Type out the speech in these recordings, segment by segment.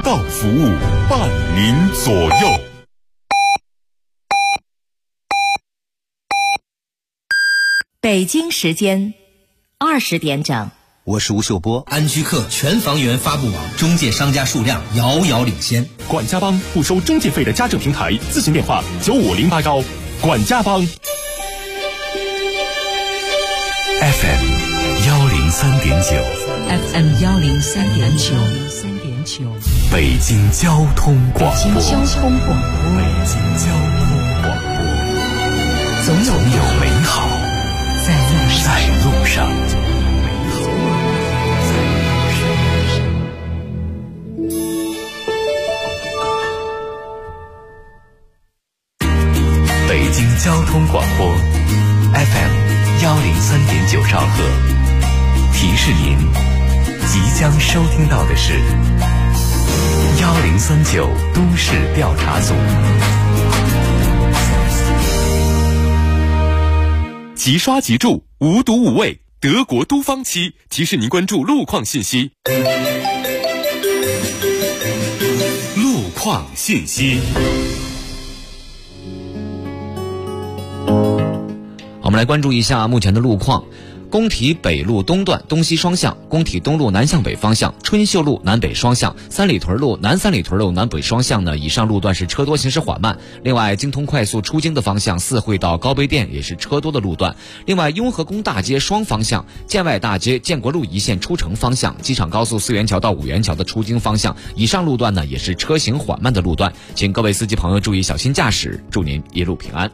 道服务，伴您左右。 北京时间20点整。 我是吴秀波。 安居客全房源发布网中介商家数量遥遥领先。 管家帮不收中介费的家政平台，咨询电话95081。管家帮。FM 103.9。FM 103.9。 北京交通广播。 北京交通广播。总有美好在路上。 北京交通广播 FM 103.9兆赫，提示您即将收听到的是1039都市调查组。即刷即住，无毒无味，德国都芳漆提示您关注路况信息。路况信息。 我们来关注一下目前的路况。工体北路东段东西双向，工体东路南向北方向，春秀路南北双向，三里屯路南三里屯路南北双向呢，以上路段是车多，行驶缓慢。另外，京通快速出京的方向，四惠到高碑店也是车多的路段。另外，雍和宫大街双方向，建外大街建国路一线出城方向，机场高速四元桥到五元桥的出京方向，以上路段呢也是车行缓慢的路段，请各位司机朋友注意小心驾驶，祝您一路平安。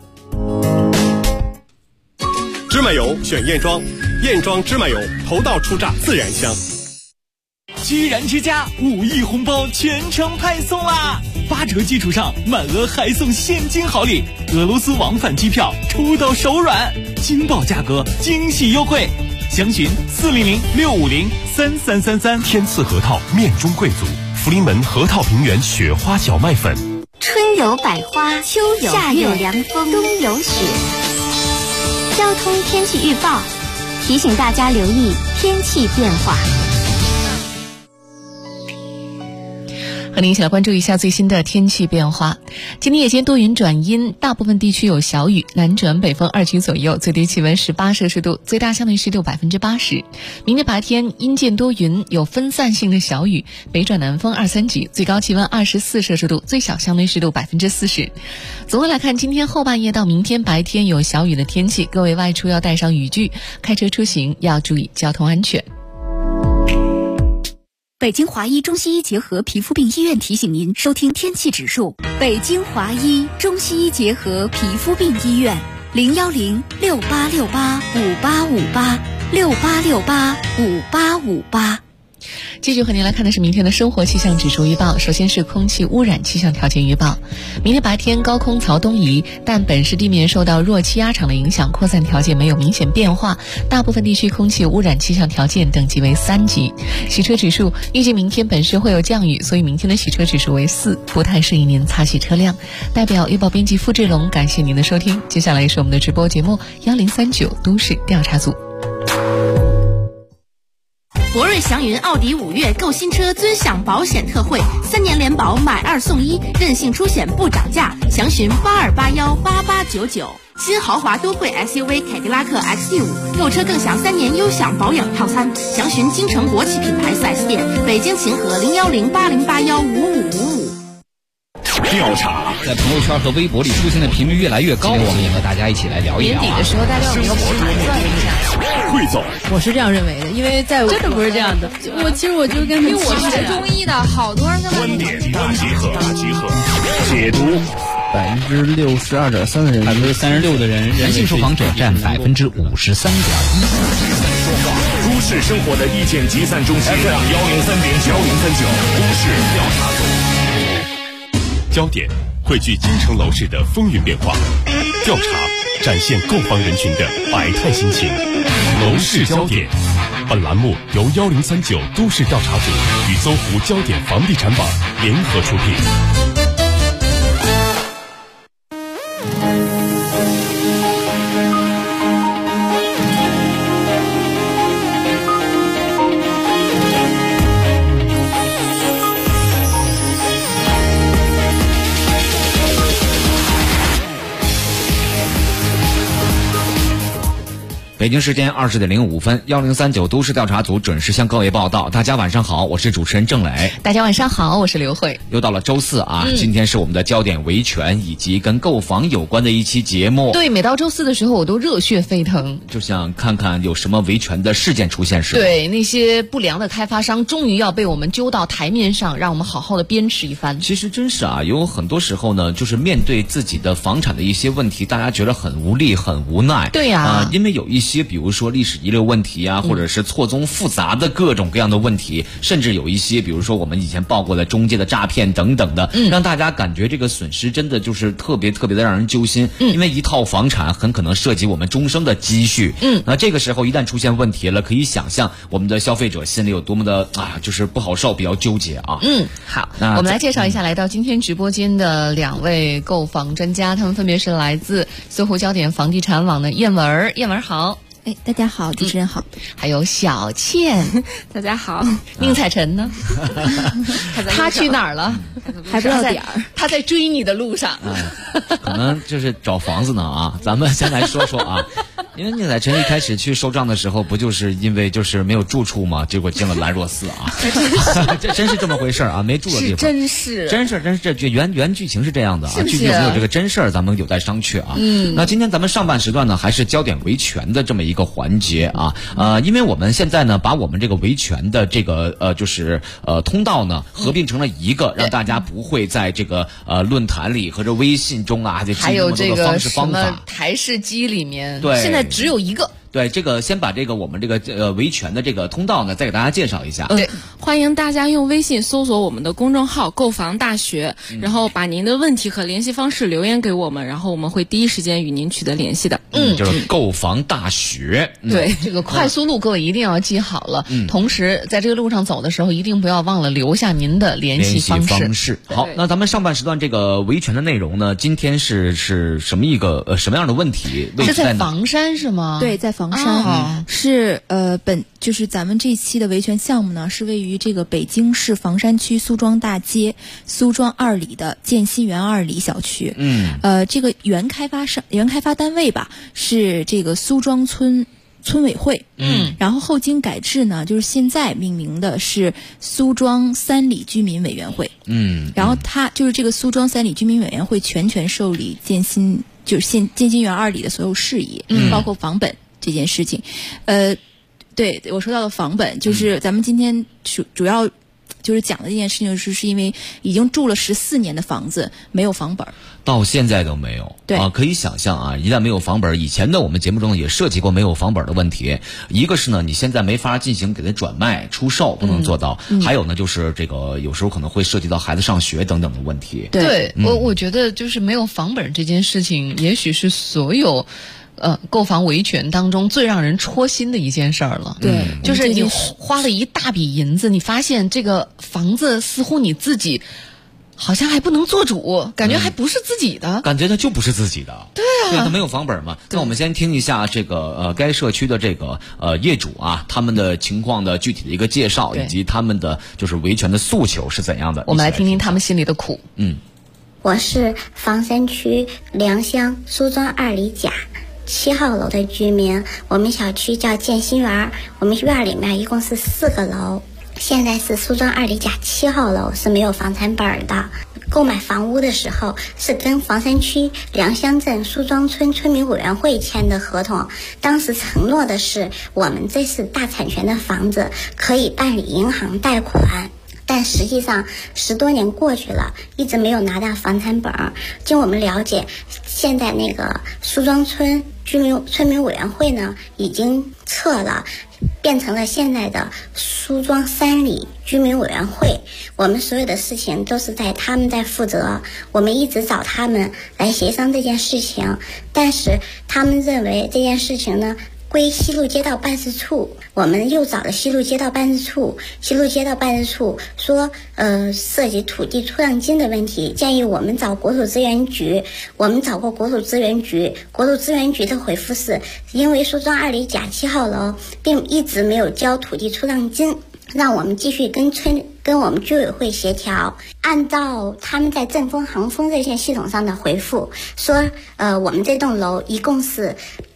芝麻油选燕庄，燕庄芝麻油头道出榨自然香。 居然之家5亿红包全程派送啦！8折基础上满额还送现金好礼，俄罗斯往返机票出到手软，惊爆价格，惊喜优惠。详询400-650-3333。 天赐核桃面中贵族，福临门核桃平原雪花小麦粉。 春有百花，秋有夏有凉风，冬有雪。交通天气预报提醒大家留意天气变化。 和您一起来关注一下最新的天气变化。今天夜间多云转阴，大部分地区有小雨，南转北风2级左右，最低气温18摄氏度，最大相对湿度80%。明天白天阴间多云，有分散性的小雨，北转南风2-3级，最高气温24摄氏度，最小相对湿度40%。总的来看，今天后半夜到明天白天有小雨的天气，各位外出要带上雨具，开车出行要注意交通安全。 北京华医中西医结合皮肤病医院提醒您收听天气指数。北京华医中西医结合皮肤病医院，010-6868-5858，6868-5858。 继续和您来看的是明天的生活气象指数预报。首先是空气污染气象条件预报。明天白天高空槽东移，但本市地面受到弱气压场的影响，扩散条件没有明显变化，大部分地区空气污染气象条件等级为3级。洗车指数预计明天本市会有降雨，所以明天的洗车指数为4，不太适宜您擦洗车辆。代表预报编辑付志龙，感谢您的收听。接下来是我们的直播节目1039都市调查组。 博瑞祥云奥迪5月购新车尊享保险特惠，3年联保买2送1，任性出险不涨价。详询82818899。新豪华都会 SUV 凯迪拉克 XT5，购车更享3年优享保养套餐。详询京城国企品牌4S店，北京秦河01080815555。 调查在朋友圈和微博里出现的频率越来越高，我们也和大家一起来聊一聊。 年底的时候，大家有没有盘算一下？ 汇总， 我是这样认为的，因为在真的不是这样的。其实我就跟因为我学中医的，好多人跟观点大集合，解读。 62.3%的人 ，36%的人，男性受访者占53.1%。 都市生活的意见集散中心 FM 103.9都市调查组。焦点汇聚京城楼市的风云变化，调查展现购房人群的百态心情。楼市焦点，本栏目由1039都市调查组与搜狐焦点房地产网联合出品。 北京时间20点05分，1039都市调查组准时向各位报道。大家晚上好，我是主持人郑磊。 大家晚上好，我是刘慧。 又到了周四啊，今天是我们的焦点维权以及跟购房有关的一期节目。 对，每到周四的时候我都热血沸腾， 就想看看有什么维权的事件出现时。 对，那些不良的开发商终于要被我们揪到台面上，让我们好好的鞭笞一番。 其实真是啊，有很多时候呢，就是面对自己的房产的一些问题，大家觉得很无力、很无奈。 对呀， 因为有一些比如说历史遗留问题啊，或者是错综复杂的各种各样的问题，甚至有一些比如说我们以前报过的中介的诈骗等等的，让大家感觉这个损失真的就是特别特别的让人揪心。因为一套房产很可能涉及我们终生的积蓄。那这个时候一旦出现问题了，可以想象我们的消费者心里有多么的就是不好受，比较纠结啊。 好，我们来介绍一下来到今天直播间的2位购房专家，他们分别是来自搜狐焦点房地产网的燕文。燕文好。 大家好，主持人好。 还有小倩， 大家好。 宁采臣呢？他去哪儿了？ 还不到点儿。 他在追你的路上。 可能就是找房子呢啊。咱们先来说说啊，因为宁采臣一开始去收账的时候，不就是因为就是没有住处嘛，结果进了兰若寺啊。这真是这么回事啊，没住的地方。 真是这原剧情是这样的啊，具体有没有这个真事儿，咱们有待商榷啊。那今天咱们上半时段呢，还是焦点维权的这么一个环节啊，因为我们现在呢，把我们这个维权的这个通道呢，合并成了一个，让大家不会在这个论坛里和这微信中啊， 还有这个方式方法台式机里面， 对， 现在只有一个。 对，这个先把这个我们这个维权的这个通道呢，再给大家介绍一下。 对，欢迎大家用微信搜索我们的公众号“购房大学”，然后把您的问题和联系方式留言给我们，然后我们会第一时间与您取得联系的。 就是购房大学。 对，这个快速路各位一定要记好了。同时在这个路上走的时候，一定不要忘了留下您的联系方式。 好，那咱们上半时段这个维权的内容呢，今天是什么一个什么样的问题？ 是在房山是吗？ 对，在房山。是就是咱们这期的维权项目呢，是位于这个北京市房山区苏庄大街苏庄2里的建新园2里小区。这个原开发单位吧，是这个苏庄村委会。然后后经改制呢，就是现在命名的是苏庄3里居民委员会。然后它就是这个苏庄3里居民委员会全权受理建新园2里的所有事宜，包括房本这件事情。对，我说到的房本，就是咱们今天主要就是讲的这件事情，是因为已经住了14年的房子没有房本， 到现在都没有。 对可以想象啊，一旦没有房本，以前的我们节目中也涉及过没有房本的问题。一个是呢，你现在没法进行给它转卖、出售，不能做到；还有呢，就是这个有时候可能会涉及到孩子上学等等的问题。 对，我觉得就是没有房本这件事情，也许是所有购房维权当中最让人戳心的一件事儿了。 对， 就是你花了一大笔银子，你发现这个房子似乎你自己好像还不能做主，感觉还不是自己的， 感觉它就不是自己的。 对啊， 它没有房本嘛。那我们先听一下这个该社区的这个业主啊，他们的情况的具体的一个介绍，以及他们的就是维权的诉求是怎样的。 我们来听听他们心里的苦。 我是房山区良乡苏庄2里甲7号楼的居民，我们小区叫建新园，我们院里面一共是4个楼，现在是苏庄2里甲7号楼是没有房产本的。购买房屋的时候是跟房山区良乡镇苏庄村村民委员会签的合同，当时承诺的是我们这是大产权的房子，可以办理银行贷款。但实际上10多年过去了，一直没有拿到房产本。经我们了解，现在那个苏庄村村民委员会呢已经撤了，变成了现在的苏庄3里居民委员会。我们所有的事情都是他们在负责，我们一直找他们来协商这件事情，但是他们认为这件事情呢归西路街道办事处，我们又找了西路街道办事处，西路街道办事处说涉及土地出让金的问题，建议我们找国土资源局。我们找过国土资源局，国土资源局的回复是因为苏庄2里甲7号楼并一直没有交土地出让金，让我们继续跟我们居委会协调。按照他们在正风航风热线系统上的回复说，我们这栋楼一共是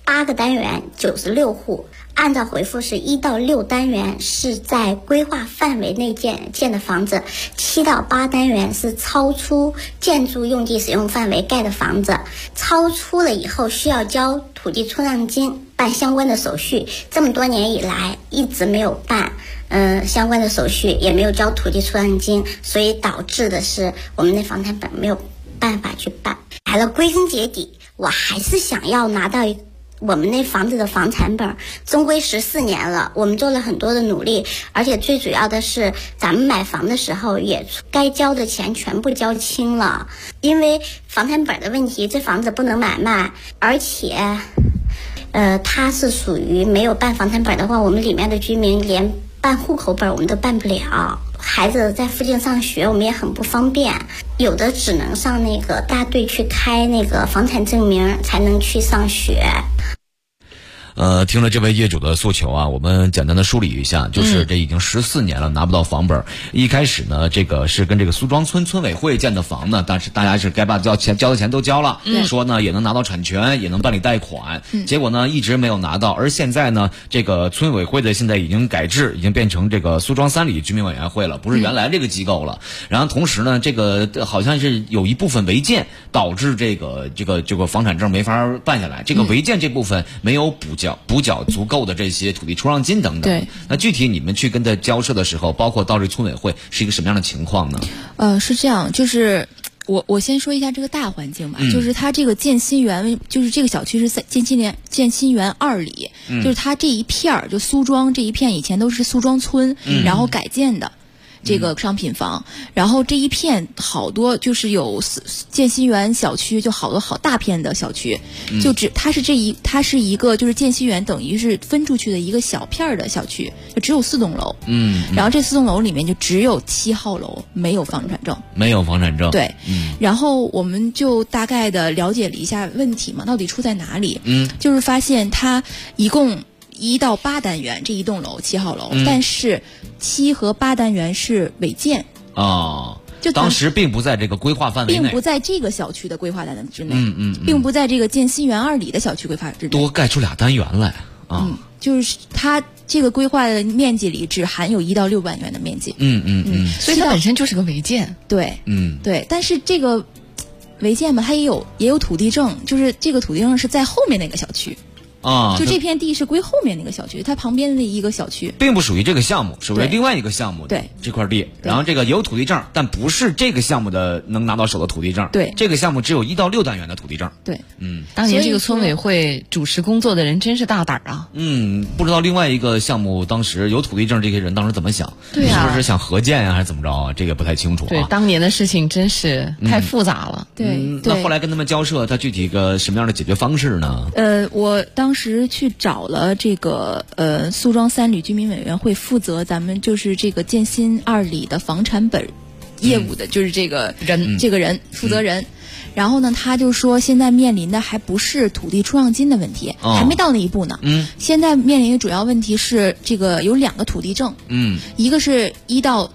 8个单元96户，按照回复是1到6单元是在规划范围内建的房子，7到8单元是超出建筑用地使用范围盖的房子，超出了以后需要交土地出让金，办相关的手续。这么多年以来一直没有办相关的手续，也没有交土地出让金，所以导致的是我们的房产本没有办法去办。来了，归根结底，我还是想要拿到我们那房子的房产本，终归14年了，我们做了很多的努力，而且最主要的是咱们买房的时候也该交的钱全部交清了。因为房产本的问题，这房子不能买卖，而且它是属于没有办房产本的话，我们里面的居民连办户口本我们都办不了，孩子在附近上学我们也很不方便，有的只能上那个大队去开那个房产证明才能去上学。 听了这位业主的诉求啊，我们简单的梳理一下，就是这已经14年了拿不到房本。一开始呢，这个是跟这个苏庄村村委会建的房呢，但是大家是该把交的钱都交了，说呢也能拿到产权，也能办理贷款，结果呢一直没有拿到。而现在呢，这个村委会的现在已经改制，已经变成这个苏庄3里居民委员会了，不是原来这个机构了。然后同时呢，这个好像是有一部分违建导致这个房产证没法办下来，这个违建这部分没有补缴足够的这些土地出让金等等。 对， 那具体你们去跟他交涉的时候，包括到这村委会是一个什么样的情况呢？ 是这样，就是我先说一下这个大环境吧，就是它这个建新园，就是这个小区是在建新园2里，就是它这一片儿，就苏庄这一片以前都是苏庄村，然后改建的。这个商品房，然后这一片好多就是有建新园小区，就好多好大片的小区，它是一个就是建新园等于是分出去的一个小片的小区，就只有4栋楼，然后这4栋楼里面就只有7号楼没有房产证，对，然后我们就大概的了解了一下问题嘛，到底出在哪里？就是发现它一共1到8单元这一栋楼7号楼，但是7和8单元是违建就当时并不在这个规划范围内， 并不在这个小区的规划单元之内，并不在这个建新园2里的小区规划之内， 多盖出2单元来就是它这个规划的面积里只含有1到6万元的面积， 所以它本身就是个违建， 对，对，但是这个违建嘛，它也有土地证，就是这个土地证是在后面那个小区。就这片地是归后面那个小区，它旁边的一个小区， 并不属于这个项目，属于另外一个项目的对这块地。然后这个有土地证，但不是这个项目的能拿到手的土地证。 对， 这个项目只有1到6单元的土地证。 对， 当年这个村委会主持工作的人真是大胆啊。 不知道另外一个项目当时有土地证这些人当时怎么想？ 对啊， 是不是想合建还是怎么着啊？这个不太清楚啊。 对，当年的事情真是太复杂了。 对， 那后来跟他们交涉，他具体一个什么样的解决方式呢？ 我当时去找了这个苏庄3里居民委员会负责咱们就是这个建新2里的房产本业务的，就是这个人负责人。然后呢，他就说现在面临的还不是土地出让金的问题，还没到那一步呢。现在面临的主要问题是这个有2个土地证，一个是1到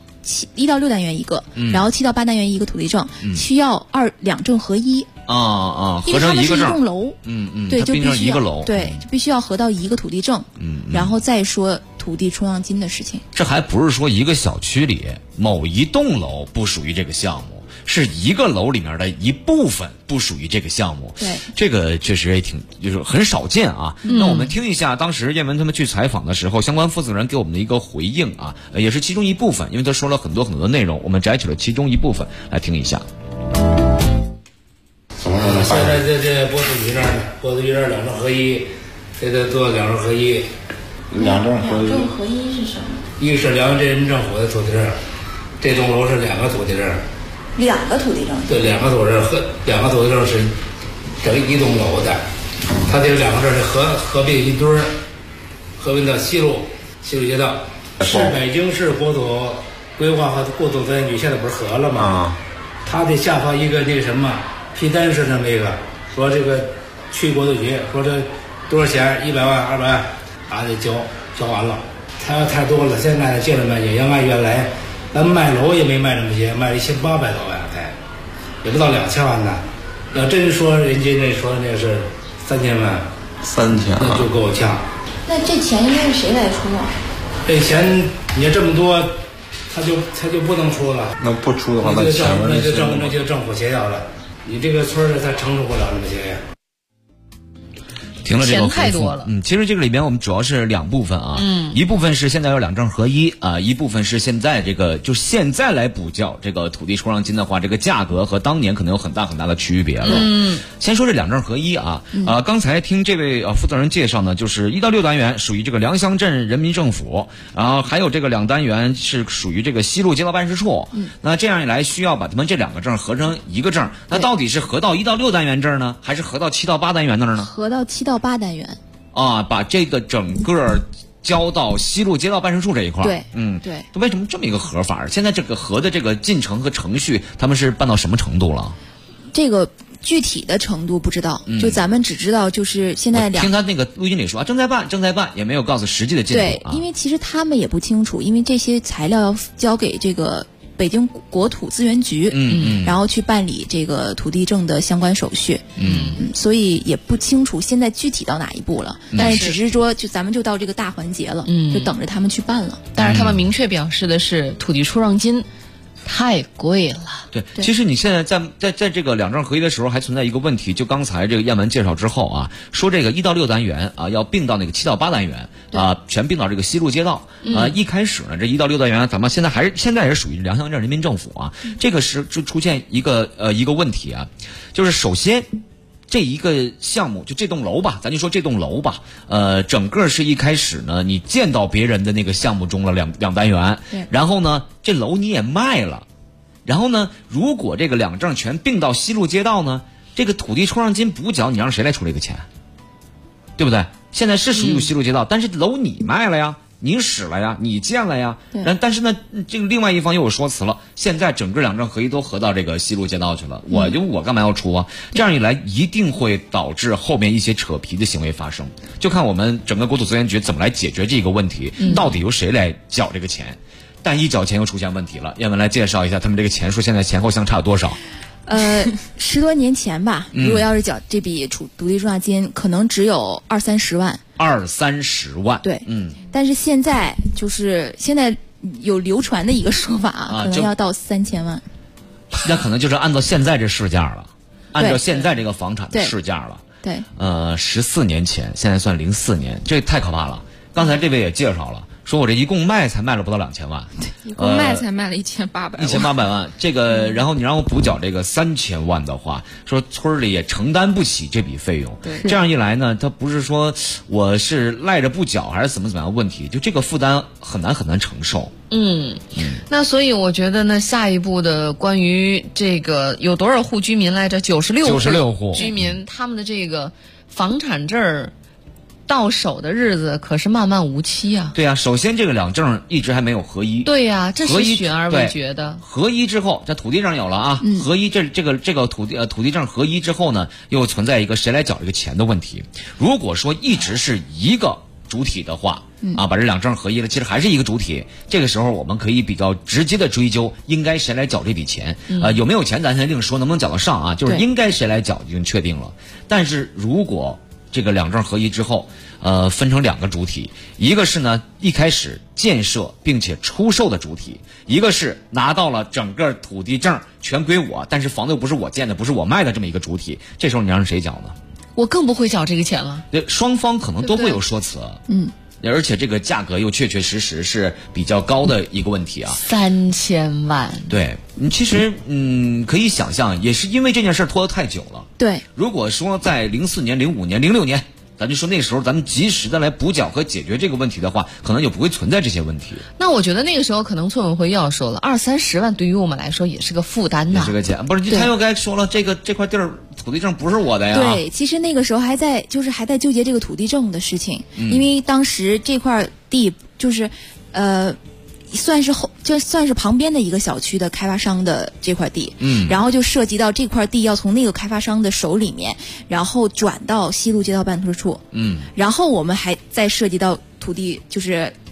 6单元一个，然后7到8单元一个土地证，需要2证合一。 合成一个证， 因为它们是一栋楼，对，就必须一个楼， 对，就必须要合到一个土地证，然后再说土地出让金的事情。 这还不是说一个小区里某一栋楼不属于这个项目，是一个楼里面的一部分不属于这个项目。 对， 这个确实也就是很少见啊。那我们听一下当时叶文他们去采访的时候，相关负责人给我们的一个回应啊，也是其中一部分，因为他说了很多的内容，我们摘取了其中一部分来听一下。 现在这波子鱼证2证合一，这得做2证合一。 2证合一是什么？ 一是辽源镇政府的土地证，这栋楼是2个土地证。 2个土地证？ 对，2个土地证2个土地证是整一栋楼的，它这2个证是合并一堆儿，合并到西路街道，是北京市国土规划和过渡发展局现在不是合了吗？它得下发一个那个什么。批单是那么一个，说这个去国土局说这多少钱，100万200万，得交完了。他要太多了，现在借了卖也要按原来，咱卖楼也没卖这么些，卖了1800多万才，也不到2000万呢。要真说人家那说那是3000万， 3000 那就够呛。 那这钱应该是谁来出啊？ 这钱你要这么多，他就不能出了。 那不出的话， 那就政府协调了。你这个村儿他承受不了那么些呀。 停了这个钱太多了。 其实这个里边我们主要是两部分啊，一部分是现在有两证合一啊，一部分是现在这个就现在来补交这个土地出让金的话，这个价格和当年可能有很大很大的区别了。先说这两证合一啊，刚才听这位负责人介绍呢，就是1到6单元属于这个良乡镇人民政府，然后还有这个2单元是属于这个西路街道办事处。那这样一来，需要把他们这两个证合成一个证，那到底是合到1到6单元证呢，还是合到7到8单元那儿呢？ 合到7到8单元。 啊，把这个整个交到西路街道办事处这一块。 对， 对。为什么这么一个合法？现在这个合的这个进程和程序，他们是办到什么程度了？ 这个具体的程度不知道，就咱们只知道就是现在听他那个录音里说正在办，也没有告诉实际的进度。 对，因为其实他们也不清楚，因为这些材料要交给这个北京国土资源局，然后去办理这个土地证的相关手续，所以也不清楚现在具体到哪一步了，但是只是说咱们就到这个大环节了，就等着他们去办了。 但是他们明确表示的是，土地出让金太贵了。 对，其实你现在在这个两证合一的时候，还存在一个问题，就刚才这个燕文介绍之后啊，说这个1到6单元啊要并到那个7到8单元啊，全并到这个西路街道啊。一开始呢，这1到6单元咱们现在也是属于良乡镇人民政府啊，这个是就出现一个问题啊，就是首先。这一个项目就这栋楼吧，咱就说这栋楼吧，整个是一开始呢，你建到别人的那个项目中了两单元，然后呢，这楼你也卖了，然后呢，如果这个两证全并到西路街道呢，这个土地出让金补缴，你让谁来出这个钱？对不对？现在是属于西路街道，但是楼你卖了呀。你使了呀，你建了呀，但是呢，这个另外一方又有说辞了。现在整个两证合一都合到这个西路街道去了，我干嘛要出啊？这样一来，一定会导致后面一些扯皮的行为发生。就看我们整个国土资源局怎么来解决这个问题，到底由谁来缴这个钱？但一缴钱又出现问题了。燕文来介绍一下他们这个钱数现在前后相差有多少 ？10多年前吧，如果要是缴这笔土地出让金，可能只有20-30万。 20-30万， 对，但是现在有流传的一个说法啊，可能要到3000万。 那可能就是按照现在这市价了，按照现在这个房产的市价了。 对 ，14年前，现在算04年，这太可怕了。刚才这位也介绍了。说我这一共才卖了不到2000万， 一共才卖了1800 万。这个，然后你让我补缴这个3000万的话，说村里也承担不起这笔费用。 对， 这样一来呢，他不是说我是赖着不缴还是怎么样的问题，就这个负担很难承受。 那所以我觉得呢，下一步的关于这个有多少户居民来着？96户居民，他们的这个房产证到手的日子可是漫漫无期啊！ 对呀，首先这个两证一直还没有合一。 对呀，这是悬而未决的。 合一之后，这土地证有了啊，合一这个土地证合一之后呢，又存在一个谁来缴这个钱的问题。如果说一直是一个主体的话，把这两证合一了，其实还是一个主体。这个时候我们可以比较直接的追究，应该谁来缴这笔钱？有没有钱咱先另说，能不能缴得上啊？就是应该谁来缴已经确定了。但是如果这个两证合一之后，分成两个主体，一个是呢一开始建设并且出售的主体，一个是拿到了整个土地证全归我，但是房子又不是我建的，不是我卖的这么一个主体，这时候你让谁缴呢？ 我更不会缴这个钱了。 对，双方可能都会有说辞。而且这个价格又确实是比较高的一个问题啊 ，3000万。 对，其实可以想象，也是因为这件事拖得太久了。 对， 如果说在04年、05年、06年，咱就说那时候咱们及时的来补缴和解决这个问题的话，可能就不会存在这些问题。 那我觉得那个时候可能村委会又要说了，20-30万对于我们来说也是个负担呐， 也是个钱。不是，他又该说了，这块地儿土地证不是我的呀。 对，其实那个时候还在纠结这个土地证的事情，因为当时这块地就是算是旁边的一个小区的开发商的这块地，然后就涉及到这块地要从那个开发商的手里面，然后转到西路街道办事处，然后我们还再涉及到土地就是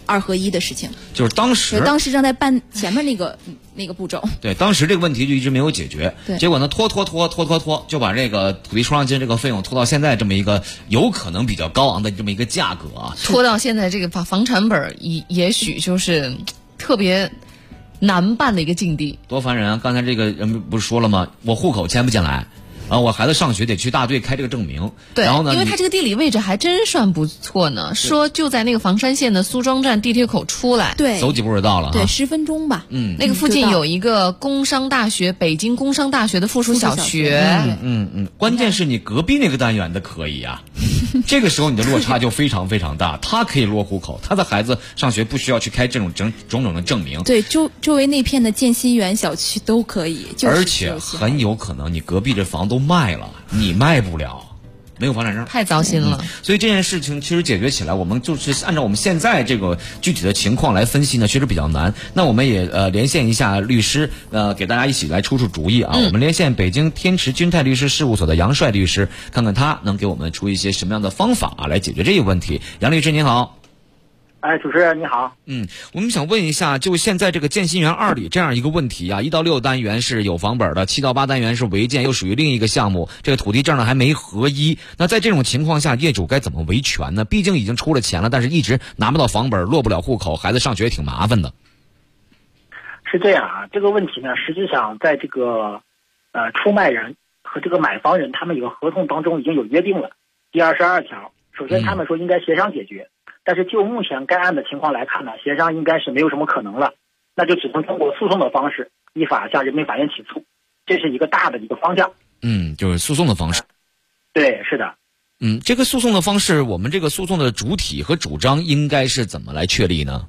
2合1的事情。 就是当时正在办前面那个步骤。 对，当时这个问题就一直没有解决。 对， 结果呢，拖，就把这个土地出让金这个费用拖到现在这么一个有可能比较高昂的这么一个价格啊， 拖到现在这个房产本也许就是特别难办的一个境地。 多烦人啊！刚才这个人不是说了吗？我户口迁不进来。我孩子上学得去大队开这个证明， 对， 然后呢， 因为他这个地理位置还真算不错呢，说就在那个房山县的苏庄站地铁口出来， 对， 走几步就到了， 对，10分钟吧。 那个附近有一个工商大学，北京工商大学的附属小学。 关键是你隔壁那个单元的可以啊，这个时候你的落差就非常非常大。他可以落户口，他的孩子上学不需要去开这种种种的证明。 对，周围那片的建新园小区都可以， 而且很有可能你隔壁这房都卖了，你卖不了，没有房产证， 太糟心了。 所以这件事情其实解决起来，我们就是按照我们现在这个具体的情况来分析呢，确实比较难。那我们也连线一下律师，给大家一起来出主意啊。我们连线北京天池君泰律师事务所的杨帅律师，看看他能给我们出一些什么样的方法来解决这个问题。杨律师您好。 主持人你好。 我们想问一下，就现在这个建新园2里这样一个问题啊，1到6单元是有房本的，7到8单元是违建，又属于另一个项目，这个土地证呢还没合一。那在这种情况下，业主该怎么维权呢？毕竟已经出了钱了，但是一直拿不到房本，落不了户口，孩子上学也挺麻烦的。 是这样啊，这个问题呢，实际上在这个出卖人和这个买房人他们有个合同当中已经有约定了，第22条。首先他们说应该协商解决。但是就目前该案的情况来看呢，协商应该是没有什么可能了，那就只能通过诉讼的方式依法向人民法院起诉，这是一个大的一个方向。 就是诉讼的方式。 对，是的。 这个诉讼的方式，我们这个诉讼的主体和主张应该是怎么来确立呢？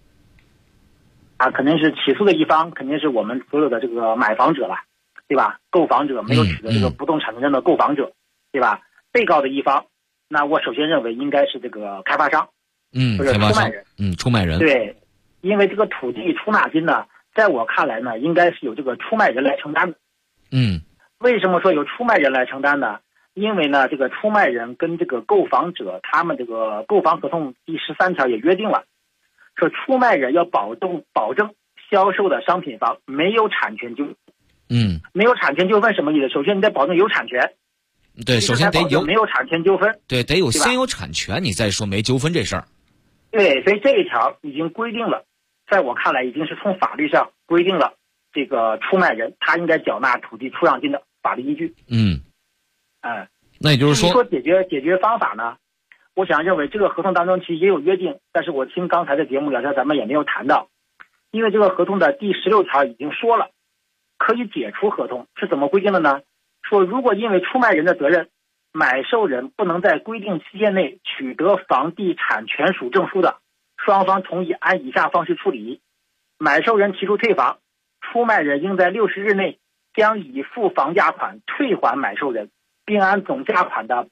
肯定是起诉的一方肯定是我们所有的这个买房者了，对吧？购房者，没有取得这个不动产凭证的购房者，对吧？被告的一方，那我首先认为应该是这个开发商。或者出卖人。 出卖人。 对，因为这个土地出纳金呢，在我看来呢，应该是由这个出卖人来承担的。为什么说由出卖人来承担呢？因为呢，这个出卖人跟这个购房者，他们这个购房合同第13条也约定了，说出卖人要保证销售的商品房没有产权纠纷。没有产权纠纷什么意思？首先你得保证有产权。 对，首先得有没有产权纠纷。 对，得有先有产权，你再说没纠纷这事儿。 对，所以这一条已经规定了，在我看来已经是从法律上规定了这个出卖人他应该缴纳土地出让金的法律依据。 那也就是说解决方法呢，我想认为这个合同当中其实也有约定，但是我听刚才的节目聊天咱们也没有谈到，因为这个合同的第16条已经说了，可以解除合同，是怎么规定的呢？说如果因为出卖人的责任，买受人不能在规定期限内取得房地产权属证书的，双方同意按以下方式处理：买受人提出退房，出卖人应在60日内将已付房价款退还买受人，并按总价款的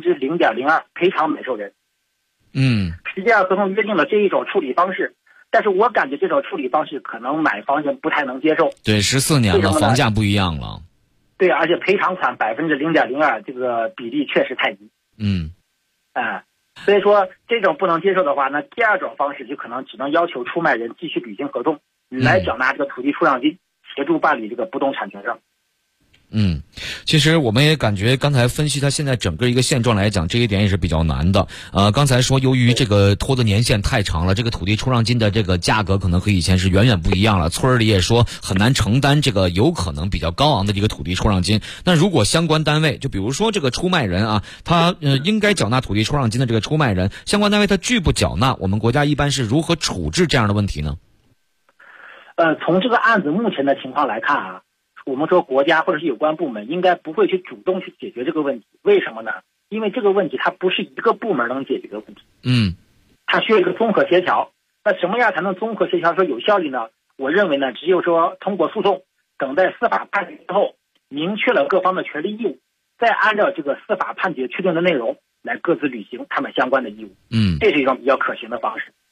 0.02%赔偿买受人。实际上合同约定了这一种处理方式，但是我感觉这种处理方式可能买房人不太能接受。 对，14年了，房价不一样了。 对，而且赔偿款0.02%这个比例确实太低。所以说这种不能接受的话，那第二种方式就可能只能要求出卖人继续履行合同，来缴纳这个土地出让金，协助办理这个不动产权证。 其实我们也感觉刚才分析它现在整个一个现状来讲，这一点也是比较难的。刚才说由于这个拖的年限太长了，这个土地出让金的这个价格可能和以前是远远不一样了。村里也说很难承担这个有可能比较高昂的这个土地出让金。那如果相关单位，就比如说这个出卖人啊，他应该缴纳土地出让金的这个出卖人，相关单位他拒不缴纳，我们国家一般是如何处置这样的问题呢？ 从这个案子目前的情况来看啊，我们说国家或者是有关部门应该不会去主动去解决这个问题。为什么呢？因为这个问题它不是一个部门能解决的问题。它需要一个综合协调。那什么样才能综合协调说有效率呢？我认为呢，只有说通过诉讼，等待司法判决之后，明确了各方的权利义务，再按照这个司法判决确定的内容来各自履行他们相关的义务。这是一种比较可行的方式。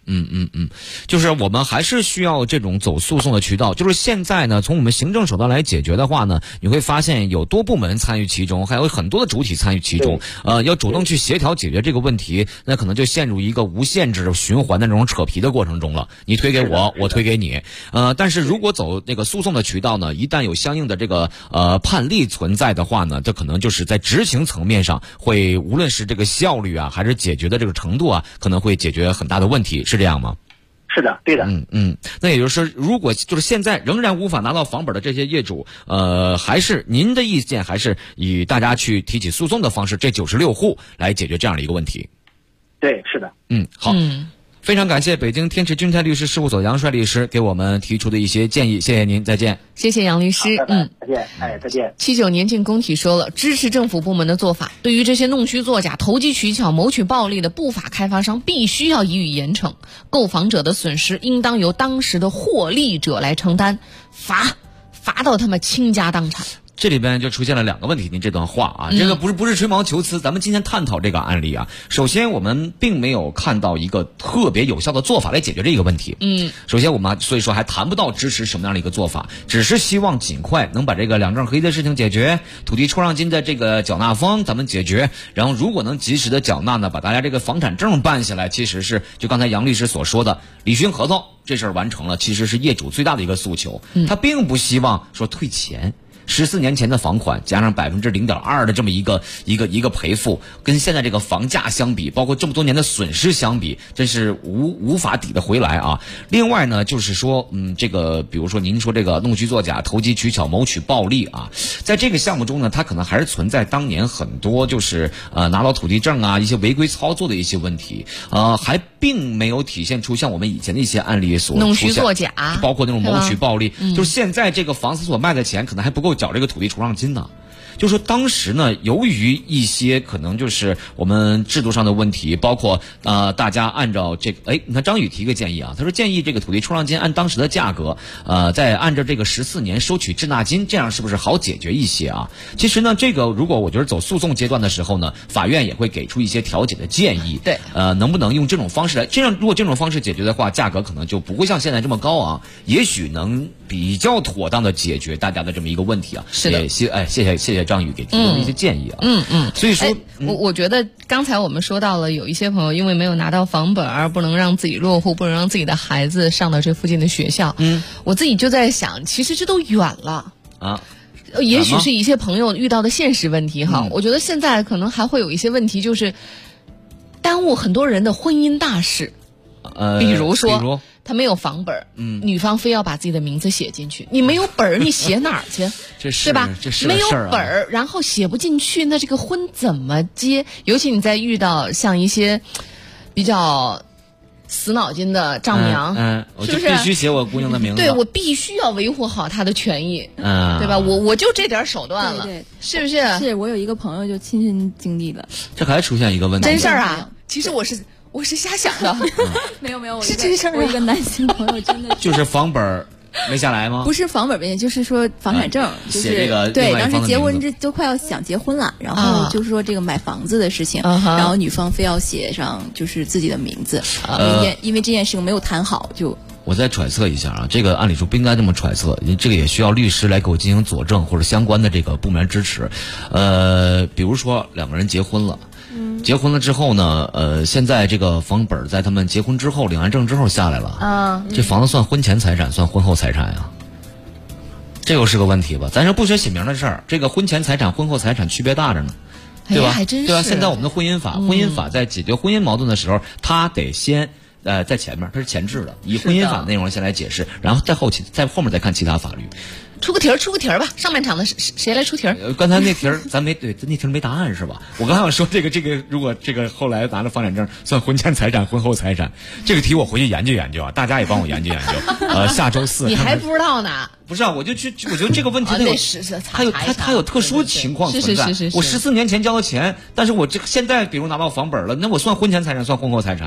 就是我们还是需要这种走诉讼的渠道。就是现在呢，从我们行政手段来解决的话呢，你会发现有多部门参与其中，还有很多的主体参与其中。要主动去协调解决这个问题，那可能就陷入一个无限制循环的那种扯皮的过程中了。你推给我，我推给你。但是如果走那个诉讼的渠道呢，一旦有相应的这个判例存在的话呢，这可能就是在执行层面上会，无论是这个效率啊，还是解决的这个程度啊，可能会解决很大的问题，是这样吗？ 是的，对的。 那也就是说，如果就是现在仍然无法拿到房本的这些业主，还是您的意见，还是以大家去提起诉讼的方式，这96户来解决这样的一个问题。 对，是的。 好。非常感谢北京天池君泰律师事务所杨帅律师给我们提出的一些建议，谢谢您，再见。 谢谢杨律师。 再见。再见。 79年进工体说了，支持政府部门的做法，对于这些弄虚作假、投机取巧、谋取暴利的不法开发商，必须要予以严惩。购房者的损失应当由当时的获利者来承担，罚到他们倾家荡产。 这里边就出现了2个问题，您这段话啊，这个不是吹毛求疵，咱们今天探讨这个案例啊，首先我们并没有看到一个特别有效的做法来解决这个问题。首先我们所以说还谈不到支持什么样的一个做法，只是希望尽快能把这个两证合一的事情解决，土地出让金的这个缴纳方咱们解决，然后如果能及时的缴纳呢，把大家这个房产证办下来，其实是就刚才杨律师所说的履行合同这事儿完成了，其实是业主最大的一个诉求。他并不希望说退钱。14年前的房款加上0.2%的这么一个赔付，跟现在这个房价相比，包括这么多年的损失相比，真是无法抵得回来啊。另外呢，就是说，这个比如说您说这个弄虚作假、投机取巧、谋取暴利啊，在这个项目中呢，它可能还是存在当年很多就是拿到土地证啊一些违规操作的一些问题，还并没有体现出像我们以前的一些案例所出现弄虚作假， 包括那种谋取暴利，就是现在这个房子所卖的钱可能还不够缴这个土地出让金呢。就说当时呢，由于一些可能就是我们制度上的问题，包括大家按照这个，你看张宇提个建议啊，他说建议这个土地出让金按当时的价格，再按照这个14年收取滞纳金，这样是不是好解决一些啊？其实呢，这个如果我觉得走诉讼阶段的时候呢，法院也会给出一些调解的建议。 对， 能不能用这种方式来？这样如果这种方式解决的话，价格可能就不会像现在这么高昂，也许能比较妥当的解决大家的这么一个问题啊。 是的， 谢谢张宇给提供的一些建议啊。所以说， 我觉得刚才我们说到了，有一些朋友因为没有拿到房本而不能让自己落户，不能让自己的孩子上到这附近的学校。我自己就在想，其实这都远了啊。 也许是一些朋友遇到的现实问题哈。我觉得现在可能还会有一些问题，就是耽误很多人的婚姻大事。比如说他没有房本，女方非要把自己的名字写进去，你没有本儿，你写哪儿去？对吧？没有本儿，然后写不进去，那这个婚怎么结？尤其你在遇到像一些比较死脑筋的丈母娘， 我就必须写我姑娘的名字。 对，我必须要维护好她的权益，对吧？我就这点手段了， 对， 是不是？ 是我有一个朋友就亲身经历了， 这还出现一个问题， 真事儿啊！其实我是瞎想的， 没有， 是真事儿。 我一个男性朋友真的就是房本没下来吗？ 不是房本没，就是说房产证，就是写这个对，当时结婚都快要想结婚了，然后就是说这个买房子的事情，然后女方非要写上就是自己的名字，因为这件事情没有谈好就。 我再揣测一下啊，这个按理说不应该这么揣测，这个也需要律师来给我进行佐证或者相关的这个部门支持。比如说两个人结婚了。结婚了之后呢，现在这个房本在他们结婚之后领完证之后下来了，这房子算婚前财产算婚后财产呀？这又是个问题吧？咱说不学写名的事儿，这个婚前财产婚后财产区别大着呢，对吧？ 还真是。 对吧？现在我们的婚姻法在解决婚姻矛盾的时候，它得先在前面，它是前置的，以婚姻法内容先来解释，然后在后面再看其他法律。 出个题儿吧，上半场的谁来出题儿？ 刚才那题儿咱没对，那题儿没答案是吧？我刚想说这个，如果这个后来拿了房产证算婚前财产、婚后财产，这个题我回去研究研究啊，大家也帮我研究研究。下周4 你还不知道呢？ 不是啊，我觉得这个问题它有特殊情况存在。 是我14年前交的钱，但是我现在比如拿到房本了，那我算婚前财产算婚后财产？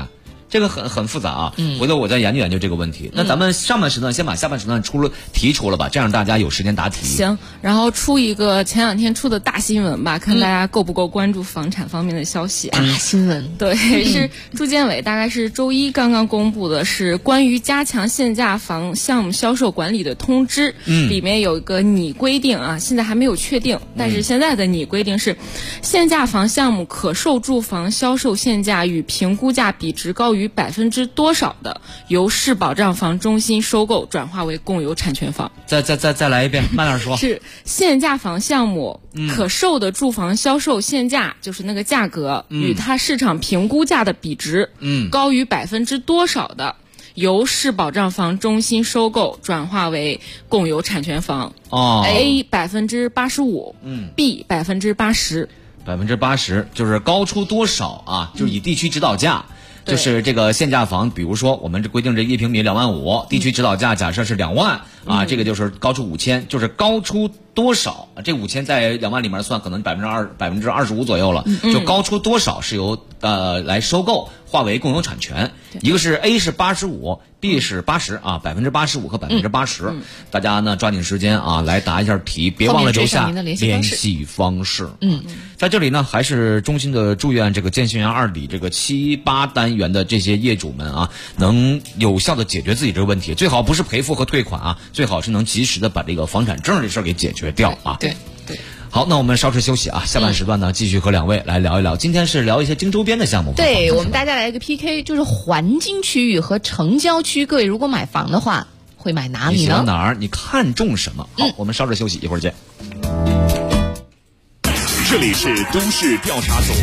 这个很复杂啊。回头我再研究研究这个问题。那咱们上半时段先把下半时段提出了吧，这样大家有时间答题。 行，然后出一个前2天出的大新闻吧，看大家够不够关注房产方面的消息。 大新闻， 对，是住建委大概是周一刚刚公布的，是关于加强限价房项目销售管理的通知。里面有一个拟规定啊，现在还没有确定，但是现在的拟规定是，限价房项目可售住房销售限价与评估价比值高于多少的，由市保障房中心收购转化为共有产权房。 再来一遍，慢点说。 是限价房项目可售的住房销售限价，就是那个价格与它市场评估价的比值高于多少的，由市保障房中心收购转化为共有产权房。A 85%，B 80%。 80%就是高出多少啊？就是以地区指导价。就是这个限价房，比如说我们这规定这1平米2万5，地区指导价假设是2万啊，这个就是高出5000，就是高出多少？这5000在2万里面算，可能25%左右了，就高出多少是由来收购划为共有产权。一个是 A 是85，B 是80啊，85%和80%。大家呢抓紧时间啊来答一下题，别忘了留下联系方式。在这里呢还是衷心的祝愿这个建新园2里这个7、8单元的这些业主们啊，能有效的解决自己这个问题，最好不是赔付和退款啊，最好是能及时的把这个房产证这事儿给解决掉啊。 对。 好，那我们稍事休息啊，下半时段呢继续和2位来聊一聊。今天是聊一些京周边的项目。 对，我们大家来一个 PK， 就是环京区域和城郊区，各位如果买房的话，会买哪里呢？ 你喜欢哪儿？你看中什么？好，我们稍事休息，一会儿见。 这里是都市调查组。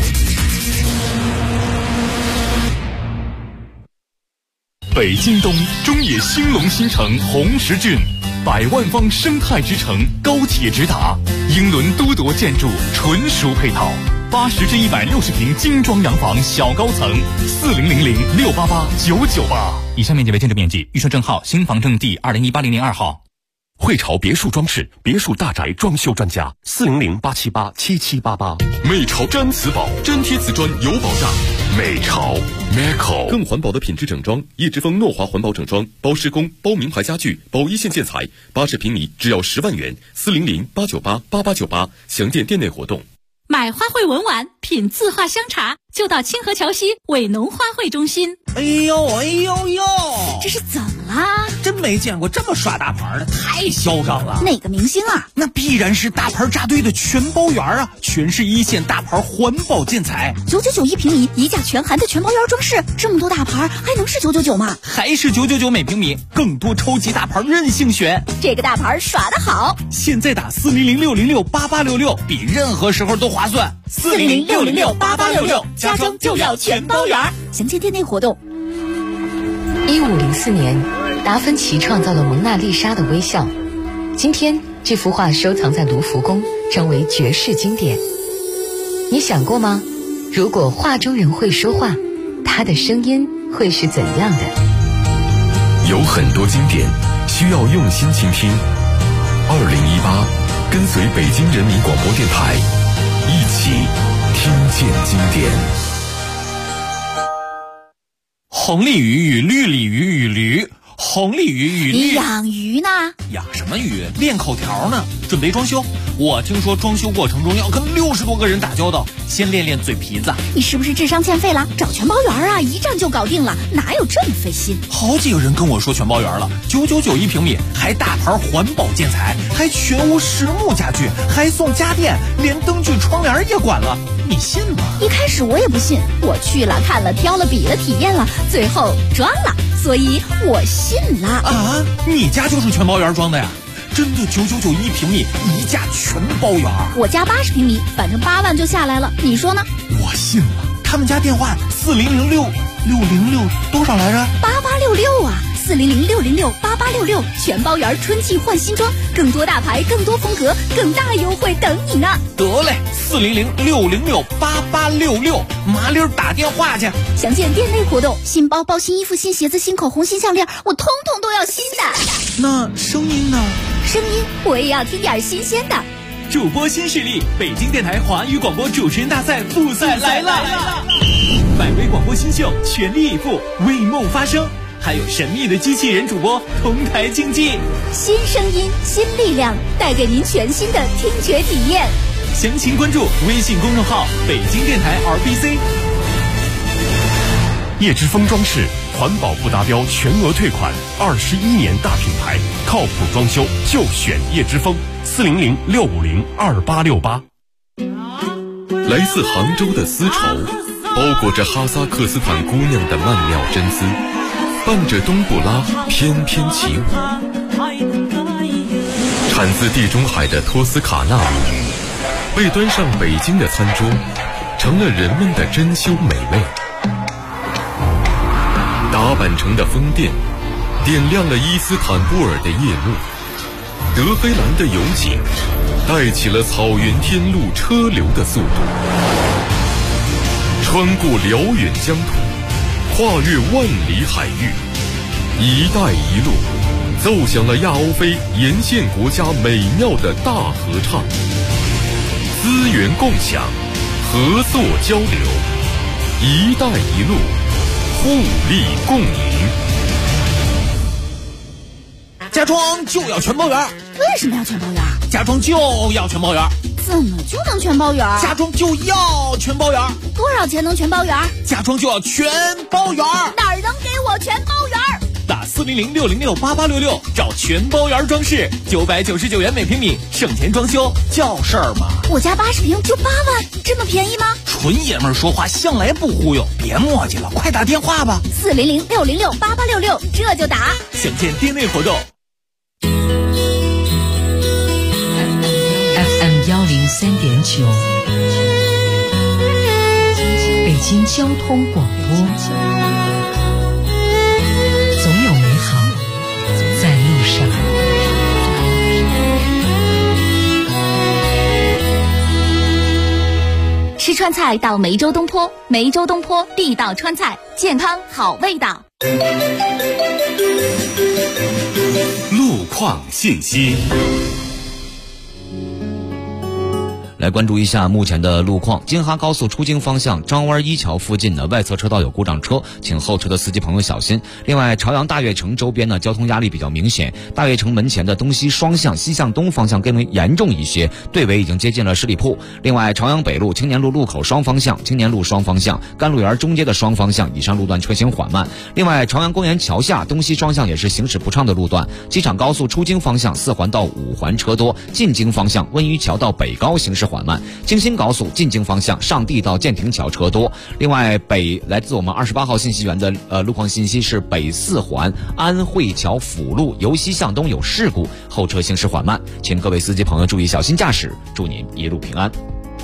北京东中野兴隆新城红石郡，100万方生态之城，高铁直达，英伦多铎建筑，纯熟配套，80至160平精装洋房小高层，4000688998。 以下面积为建筑面积，预售证号新房证第20180002号。 汇潮别墅装饰，别墅大宅装修专家，400-878-7788。美潮毡瓷宝，粘贴瓷砖有保障。美潮 Meco 更环保的品质整装，叶之峰诺华环保整装，包施工，包名牌家具，包一线建材，80平米只要10万元，400-898-8898，详见店内活动。 买花卉文玩，品字画香茶，就到清河桥西伟农花卉中心。 哎呦， 这是怎么啦？ 真没见过这么耍大牌的，太嚣张了。 哪个明星啊？ 那必然是大牌扎堆的全包园啊，全是一线大牌环保建材 ，999一平米，一价全含的全包园装饰，这么多大牌还能是999吗？ 还是999每平米，更多超级大牌任性选。 这个大牌耍得好， 现在打400-606-8866，比任何时候都划算。400-606-8866，家装就要全包园。 详见店内活动。 1504年，达芬奇创造了蒙娜丽莎的微笑。今天，这幅画收藏在卢浮宫，成为绝世经典。你想过吗？如果画中人会说话，他的声音会是怎样的？ 有很多经典需要用心倾听。2018，跟随北京人民广播电台，一起听见经典。 红鲤鱼与绿鲤鱼与驴，红鲤鱼与绿。 你养鱼呢？ 养什么鱼？练口条呢。准备装修，我听说装修过程中要跟60多个人打交道，先练练嘴皮子。 你是不是智商欠费了？找全包园啊，一站就搞定了，哪有这么费心？ 好几个人跟我说全包园了，999一平米，还大牌环保建材，还全屋实木家具，还送家电，连灯具窗帘也管了，你信吗？ 一开始我也不信，我去了看了挑了比了体验了，最后装了，所以我信了。 啊，你家就是全包园装的呀？真的999一平米，一价全包园。 我家80平米，反正8万就下来了，你说呢？ 我信了。他们家电话400-606多少来着 ？8866啊，400-606-8866，全包园春季换新装，更多大牌，更多风格，更大优惠等你呢。 得嘞，400-606-8866，麻溜打电话去。 详见店内活动，新包包、新衣服、新鞋子、新口红、新项链，我通通都要新的。 那声音呢？ 声音我也要听点新鲜的。 主播新势力，北京电台华语广播主持人大赛复赛来了！百位广播新秀全力以赴，为梦发声，还有神秘的机器人主播同台竞技， 新声音，新力量，带给您全新的听觉体验。 详情关注微信公众号北京电台 RBC。 叶之峰装饰，环保不达标全额退款，21年大品牌，靠谱装修就选叶之峰，400-650-2868。 来自杭州的丝绸，包裹着哈萨克斯坦姑娘的曼妙真姿，伴着冬不拉翩翩起舞。产自地中海的托斯卡纳母鱼，被端上北京的餐桌，成了人们的珍馐美味。达坂城的风电点亮了伊斯坦布尔的夜幕，德黑兰的油井带起了草原天路车流的速度，穿过辽远疆土，跨越万里海域，一带一路奏响了亚欧非沿线国家美妙的大合唱，资源共享，合作交流，一带一路互利共赢。 家装就要全包圆。 为什么要全包圆？ 家装就要全包圆。 怎么就能全包圆？ 家装就要全包圆。 多少钱能全包圆？ 家装就要全包圆。 哪儿能给我全包圆？ 打400-606-8866找全包圆装饰，999元每平米，省钱装修叫事儿嘛。 我家80平就8万，这么便宜吗？ 纯爷们儿说话向来不忽悠，别磨叽了，快打电话吧。 400-606-8866，这就打。 详见店内活动。 FM 103.9，北京交通广播。总有美好在路上。 吃川菜到梅州东坡，梅州东坡地道川菜，健康好味道。 路况信息。 来关注一下目前的路况。京哈高速出京方向张湾一桥附近的外侧车道有故障车，请后车的司机朋友小心。另外，朝阳大悦城周边呢，交通压力比较明显，大悦城门前的东西双向西向东方向更为严重一些，队尾已经接近了十里铺。另外，朝阳北路青年路路口双方向、青年路双方向、甘露园中街的双方向以上路段车行缓慢。另外，朝阳公园桥下东西双向也是行驶不畅的路段。机场高速出京方向4环到5环车多，进京方向温榆桥到北高行驶缓慢。京新高速进京方向上地到建亭桥车多。另外，来自我们28号信息源的路况信息是北4环安慧桥辅路由西向东有事故，后车行驶缓慢，请各位司机朋友注意小心驾驶，祝您一路平安。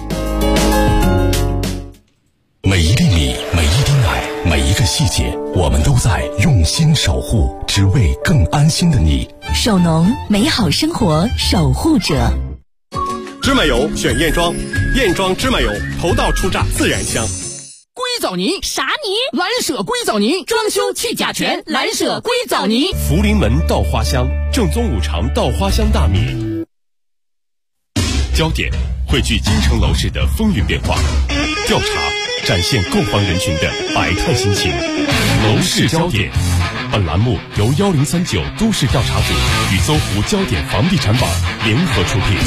每一粒米，每一滴奶，每一个细节，我们都在用心守护，只为更安心的你。 手农，美好生活守护者。 芝麻油选燕庄，燕庄芝麻油头道出榨自然香。 硅藻泥啥泥？ 蓝舍硅藻泥，装修去甲醛，蓝舍硅藻泥。 福临门稻花香，正宗五常稻花香大米。焦点汇聚京城楼市的风云变化，调查展现购房人群的百态心情。楼市焦点，本栏目由1039都市调查组与搜狐焦点房地产榜联合出品。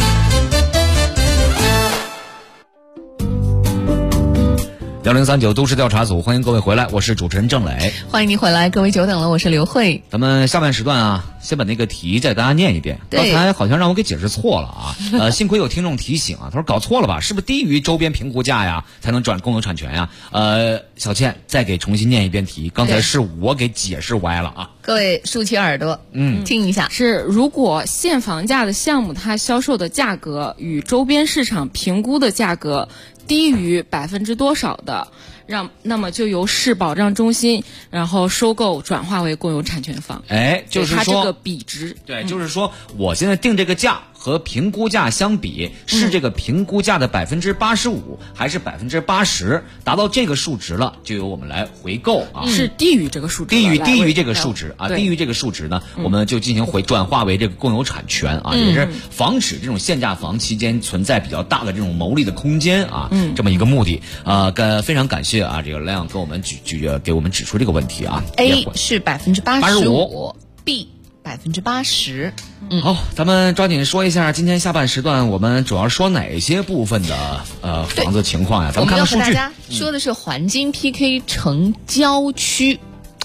1039都市调查组，欢迎各位回来，我是主持人郑磊。 欢迎您回来，各位久等了，我是刘慧。 咱们下半时段啊，先把那个题再给大家念一遍。刚才好像让我给解释错了啊，幸亏有听众提醒啊，他说搞错了吧，是不是低于周边评估价呀才能转共有产权呀？小倩再给重新念一遍题，刚才是我给解释歪了啊。 各位竖起耳朵，听一下。 是如果现房价的项目它销售的价格与周边市场评估的价格低于%多少的，那么就由市保障中心然后收购转化为共有产权房。 就是说它这个比值， 对，就是说我现在定这个价和评估价相比，是这个评估价的85%还是80%？达到这个数值了，就由我们来回购啊。 是低于这个数值， 低于这个数值啊，低于这个数值呢，我们就进行转化为这个共有产权啊，也是防止这种限价房期间存在比较大的这种牟利的空间啊，这么一个目的啊。非常感谢啊，这个亮给我们给我们指出这个问题啊。 A 是85%，B 80%。 好，咱们抓紧说一下今天下半时段我们主要说哪些部分的房子情况呀？咱们看看数据。 我们要和大家说的是环京 PK 城郊区。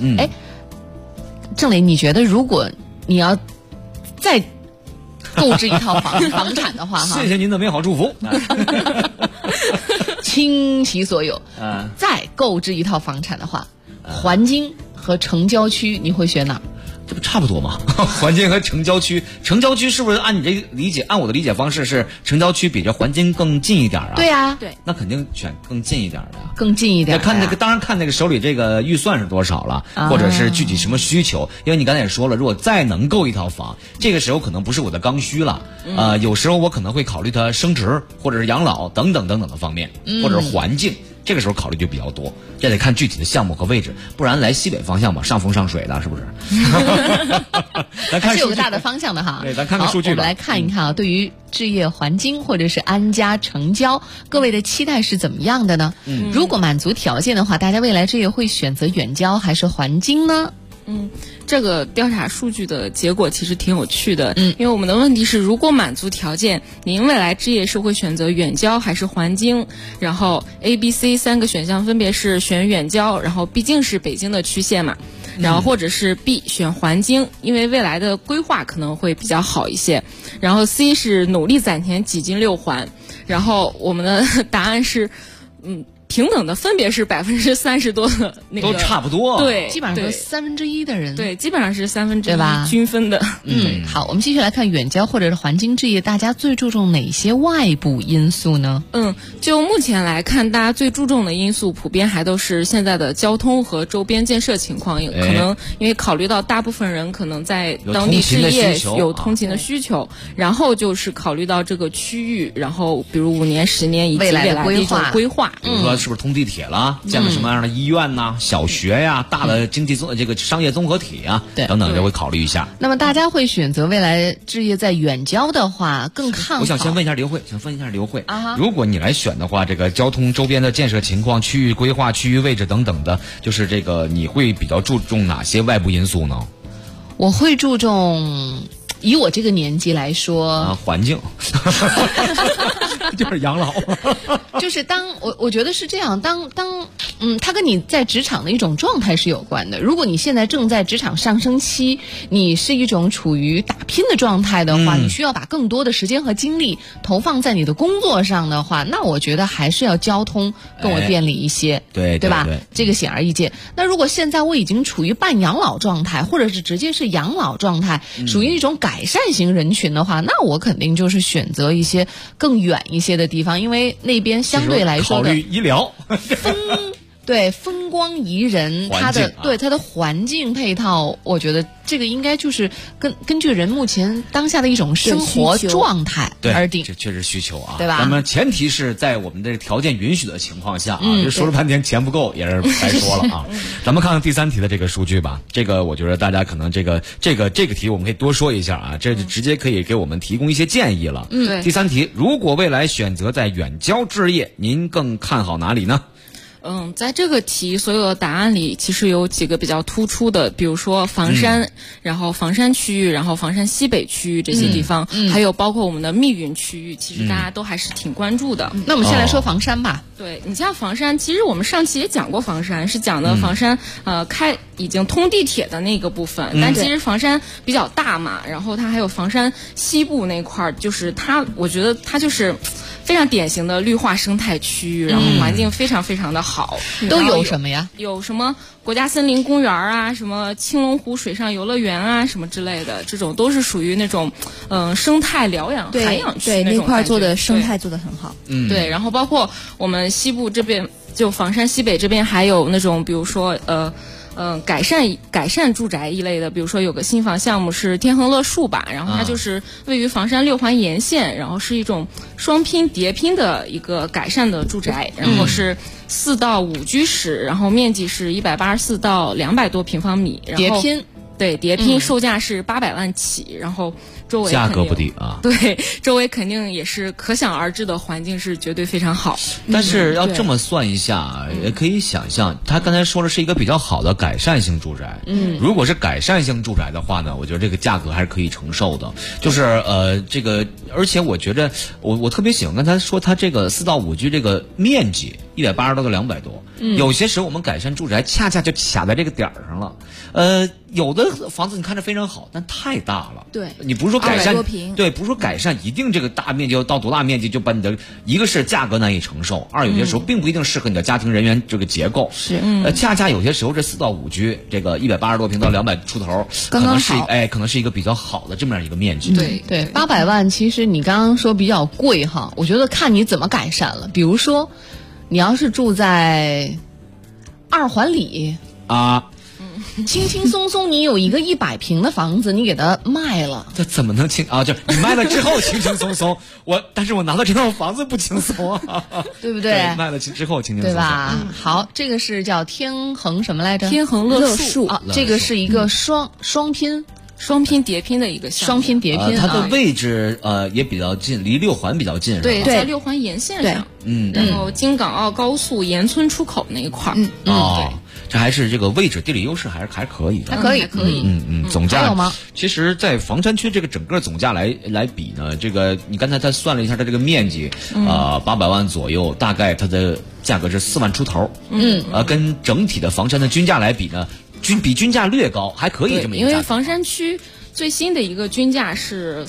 郑磊，你觉得如果你要再购置一套房产的话，哈， 谢谢您的美好祝福。 倾其所有，再购置一套房产的话，环京和城郊区你会选哪？ 这不差不多吗？环京和城郊区是不是按你这理解，按我的理解方式是城郊区比这环京更近一点啊？ 对啊， 对， 那肯定选更近一点的。 更近一点。 看这个，当然看那个手里这个预算是多少了，或者是具体什么需求。因为你刚才也说了，如果再能购一套房，这个时候可能不是我的刚需了。有时候我可能会考虑它升值，或者是养老等等的方面，或者是环境。这个时候考虑就比较多，这得看具体的项目和位置，不然来西北方向吧，上风上水的，是不是？咱看还是有个大的方向的哈。 对，咱看看数据吧。 我们来看一看啊，对于置业环京或者是安家城郊，各位的期待是怎么样的呢？如果满足条件的话，大家未来置业会选择远郊还是环京呢？ 这个调查数据的结果其实挺有趣的，因为我们的问题是，如果满足条件，您未来置业是会选择远郊还是环京？然后 A、B、C 3个选项分别是选远郊，然后毕竟是北京的区县嘛，然后或者是 B 选环京，因为未来的规划可能会比较好一些，然后 C 是努力攒钱挤进6环，然后我们的答案是平等的，分别是30%多的那个， 都差不多， 对， 基本上是1/3的人， 对，基本上是1/3均分的。 好，我们继续来看远郊或者是环京置业，大家最注重哪些外部因素呢？ 就目前来看，大家最注重的因素普遍还都是现在的交通和周边建设情况，可能因为考虑到大部分人可能在当地置业有通勤的需求，然后就是考虑到这个区域，然后比如5年、10年以及未来的一种规划， 比如说是不是通地铁了，建了什么样的医院呐、小学呀、大的经济这个商业综合体呀等等，就会考虑一下。 那么大家会选择未来置业在远郊的话，更看好。 我想先问一下刘慧，如果你来选的话，这个交通周边的建设情况、区域规划、区域位置等等的，就是这个你会比较注重哪些外部因素呢？ 我会注重，以我这个年纪来说， 环境。就是养老， 就是我觉得是这样，它跟你在职场的一种状态是有关的。如果你现在正在职场上升期，你是一种处于打拼的状态的话，你需要把更多的时间和精力投放在你的工作上的话，那我觉得还是要交通更为便利一些， 对吧？这个显而易见。那如果现在我已经处于半养老状态，或者是直接是养老状态，属于一种改善型人群的话，那我肯定就是选择一些更远一些的地方，因为那边相对来说的考虑医疗风光宜人，它的环境配套，我觉得这个应该就是根据人目前当下的一种生活状态而定。 这确实需求啊， 对吧？ 那么前提是在我们的条件允许的情况下啊，就说了半天钱不够也是白说了啊。咱们看看第3题的这个数据吧，这个我觉得大家可能这个题我们可以多说一下啊，这就直接可以给我们提供一些建议了。 对。 第3题，如果未来选择在远郊置业，您更看好哪里呢？ 在这个题所有的答案里，其实有几个比较突出的，比如说房山，然后房山区域，然后房山西北区域这些地方，还有包括我们的密云区域，其实大家都还是挺关注的。 那我们先来说房山吧。 对，你像房山，其实我们上期也讲过房山，是讲的房山已经通地铁的那个部分，但其实房山比较大嘛，然后它还有房山西部那块儿，就是我觉得它就是非常典型的绿化生态区域，然后环境非常非常的好。 都有什么呀？ 有什么国家森林公园啊，什么青龙湖水上游乐园啊，什么之类的，这种都是属于那种生态疗养涵养区那块做的生态做得很好。 对，然后包括我们西部这边，就房山西北这边还有那种，比如说改善住宅一类的，比如说有个新房项目是天恒乐树吧，然后它就是位于房山6环沿线，然后是一种双拼叠拼的一个改善的住宅，然后是4到5居室，然后面积是184到200多平方米，然后叠拼。 对，叠拼售价是800万起，然后周围价格不低啊。 对，周围肯定也是可想而知的环境是绝对非常好。 但是要这么算一下，也可以想象，他刚才说的是一个比较好的改善性住宅。如果是改善性住宅的话呢，我觉得这个价格还是可以承受的。就是这个，而且我觉得我特别喜欢刚才说他这个4到5居这个面积180多到200多。有些时候我们改善住宅恰恰就卡在这个点儿上了。有的房子你看着非常好，但太大了。 对， 你不是说改善， 对， 不是说改善一定这个大面积要到多大面积就把你的，一个是价格难以承受，二有些时候并不一定适合你的家庭人员这个结构。 是， 恰恰有些时候这4到5居这个180多平到200出头，可能是一个比较好的这么样一个面积。 对，800万其实你刚刚说比较贵哈，我觉得看你怎么改善了。比如说，你要是住在2环里啊。 轻轻松松，你有一个100平的房子，你给它卖了， 这怎么能就你卖了之后轻轻松松，但是我拿到这套房子不轻松啊， 对不对？ 对，卖了之后轻轻松松， 对吧？好，这个是叫天恒什么来着？ 天恒乐树啊，这个是一个双拼叠拼的一个项目， 双拼叠拼， 它的位置也比较近，离6环比较近， 对，在6环沿线上，然后京港澳高速沿村出口那一块儿，对。 这还是这个位置地理优势还可以的， 还可以。 总价还有吗？ 其实，在房山区这个整个总价来比呢，这个你刚才他算了一下，它这个面积，800万左右，大概它的价格是4万出头，跟整体的房山的均价来比呢，比均价略高，还可以这么一个价格。 因为房山区最新的一个均价是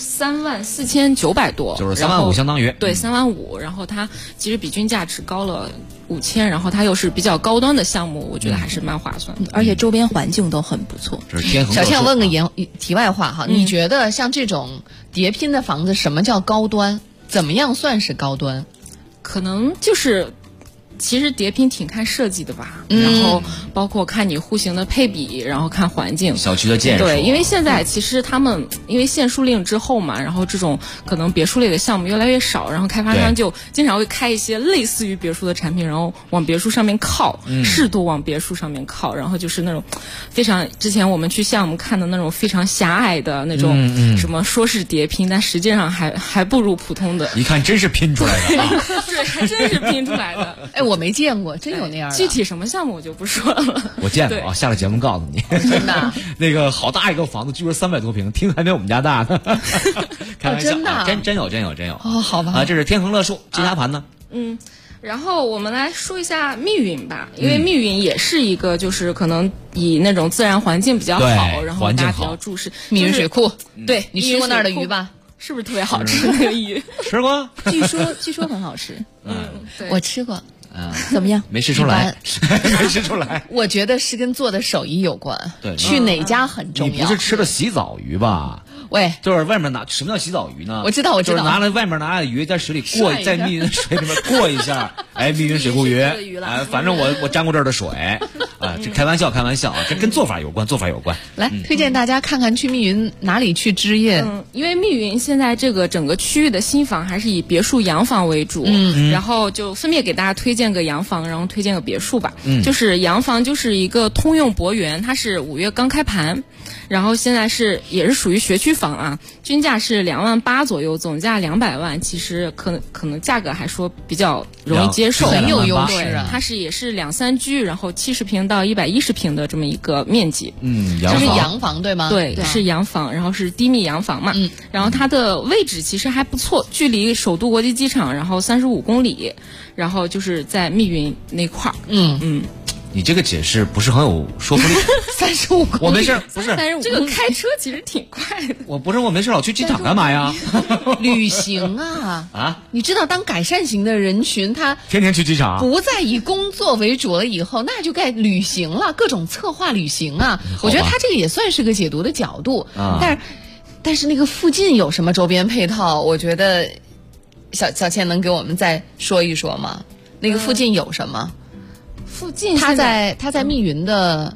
34900多， 就是3万5相当于对3万5，然后它其实比均价只高了5000，然后它又是比较高端的项目，我觉得还是蛮划算的， 而且周边环境都很不错。 这是天恒。 小倩问个题外话哈，你觉得像这种叠拼的房子，什么叫高端？怎么样算是高端？ 可能就是其实叠拼挺看设计的吧，然后包括看你户型的配比，然后看环境、 小区的建设。 对，因为现在其实他们因为限塑令之后嘛，然后这种可能别墅类的项目越来越少，然后开发商就经常会开一些类似于别墅的产品，然后往别墅上面靠，适度往别墅上面靠，然后就是那种非常之前我们去项目看的那种非常狭隘的那种什么说是叠拼，但实际上还不如普通的。 一看真是拼出来的啊！ 对，还真是拼出来的。 哎，我没见过，真有那样的。 具体什么项目我就不说了。 我见过啊，下了节目告诉你。 真的？ 那个好大一个房子，据说300多平，听还没我们家大呢。开玩笑， 真的？ 真有。 哦，好吧。 这是天恒乐树，其他盘呢？ 然后我们来说一下密云吧，因为密云也是一个就是可能以那种自然环境比较好，然后大家比较注视密云水库。 对， 你吃过那儿的鱼吧？ 是不是特别好吃那个鱼？ 吃过， 据说很好吃。 对， 我吃过。 怎么样？ 没吃出来，没吃出来。 我觉得是跟做的手艺有关。 对， 去哪家很重要。 你不是吃了洗澡鱼吧？ 喂， 就是外面什么叫洗澡鱼呢？ 我知道， 就是外面拿鱼在水里过，在密云水里面过一下，密云水库鱼，反正我沾过这儿的水，这开玩笑啊，这跟做法有关。 来，推荐大家看看去密云哪里去置业。 因为密云现在这个整个区域的新房还是以别墅洋房为主，然后就分别给大家推荐个洋房，然后推荐个别墅吧。就是洋房就是一个通用博园，它是5月刚开盘。然后现在也是属于学区房啊，均价是2万8左右，总价200万，其实可能价格还说比较容易接受， 很有优势啊。 它也是2、3居，然后70平到110平的这么一个面积。 这是洋房对吗？ 对，是洋房，然后是低密洋房嘛。然后它的位置其实还不错，距离首都国际机场然后35公里，然后就是在密云那块儿。 你这个解释不是很有说服力。 35公里， 我没事，不是这个开车其实挺快的。 我没事老去机场干嘛呀？ 旅行啊！你知道，当改善型的人群，他天天去机场， 不再以工作为主了以后，那就该旅行了，各种策划旅行啊。我觉得他这个也算是个解读的角度。但是那个附近有什么周边配套？我觉得小倩能给我们再说一说吗？那个附近有什么？ 附近他在密云的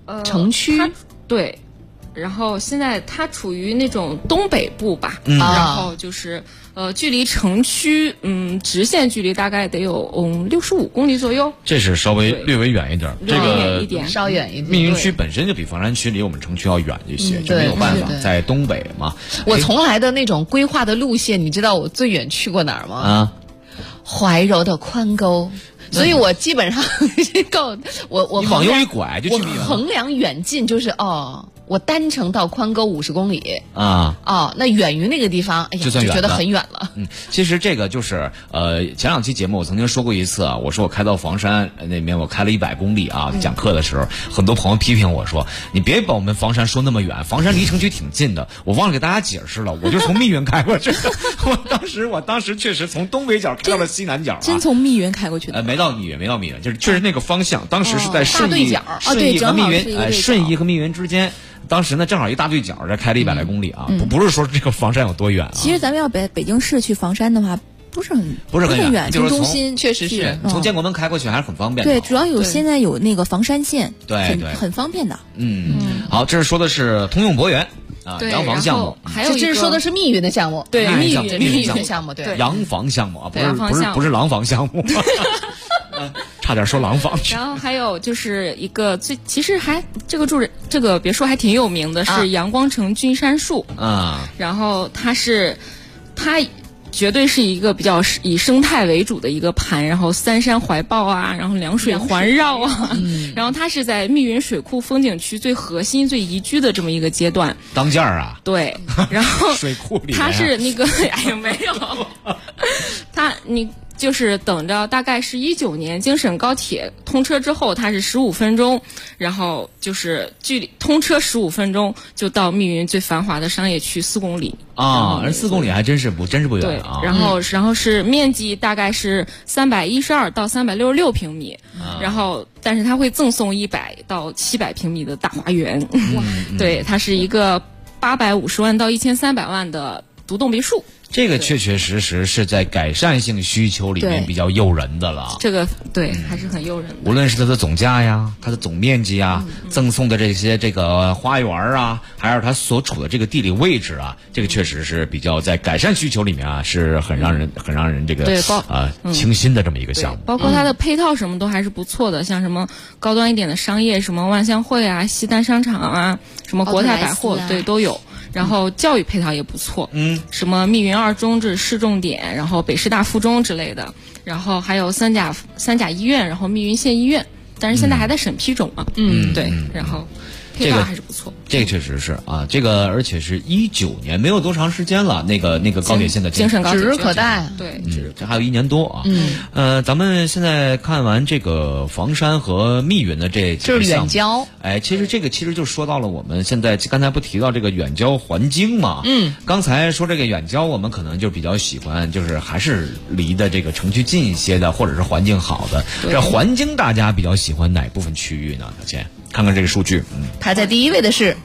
城区， 对。然后现在它处于那种东北部吧，然后就是距离城区直线距离大概得有65公里左右。 这是稍微略微远一点，这个稍远一点。 密云区本身就比房山区离我们城区要远一些，就没有办法在东北嘛。 我从来的那种规划的路线，你知道我最远去过哪儿吗？怀柔的宽沟。所以我基本上我你往右一拐就去密云了。 我衡量远近就是我单程到宽沟50公里那远于那个地方，哎呀，就觉得很远了。 其实这个就是前2期节目我曾经说过一次啊，我说我开到房山那边，我开了100公里啊，讲课的时候，很多朋友批评我说，你别把我们房山说那么远，房山离城区挺近的。我忘了给大家解释了，我就从密云开过去的。我当时确实从东北角开到了西南角， 真从密云开过去的。 没到密云，就是确实那个方向，当时是在顺义和密云，顺义和密云之间。当时呢，正好一大对角，这开了100来公里啊，不是说这个房山有多远啊。 其实咱们要北京市去房山的话，不是很远， 就是中心确实是从建国门开过去还是很方便的。 对，主要现在有那个房山线， 对， 很方便的。 好，这是说的是通用博园洋房项目， 还有这是说的是密云的项目， 对，密云的项目，对， 洋房项目啊，不是廊坊项目。差点说廊坊去。 然后还有就是一个其实还这个别墅还挺有名的，是阳光城君山树然后它绝对是一个比较以生态为主的一个盘，然后三山怀抱然后两水环绕然后它是在密云水库风景区最核心最宜居的这么一个阶段。 当间啊？ 对，然后水库里它是那个没有，你就是等着，大概是19年京沈高铁通车之后，它是15分钟，然后就是距离通车15分钟就到密云最繁华的商业区4公里而4公里还真是不远啊。 然后是面积大概是312到366平米，然后但是它会赠送100到700平米的大花园。对，它是一个850万到1300万的独栋别墅。 这个确确实实是在改善性需求里面比较诱人的了。 这个对，还是很诱人的。 无论是它的总价呀，它的总面积啊，赠送的这些这个花园啊，还有它所处的这个地理位置啊，这个确实是比较在改善需求里面啊，是很让人这个倾心的这么一个项目。 包括它的配套什么都还是不错的，像什么高端一点的商业，什么万象汇西单商场什么国泰百货，对，都有。然后教育配套也不错，什么密云2中这是市重点，然后北师大附中之类的，然后还有三甲医院，然后密云县医院，但是现在还在审批中对，然后配套还是不错。 这个确实是这个而且是19年，没有多长时间了，那个高铁线的京沈高铁指日可待。 对， 这还有1年多咱们现在看完这个房山和密云的这几个就是远郊。 其实这个就说到了我们现在刚才不提到这个远郊环京嘛？刚才说这个远郊，我们可能就比较喜欢，就是还是离的这个城区近一些的，或者是环境好的。这环京大家比较喜欢哪部分区域呢？小倩，看看这个数据。 排在第一位的是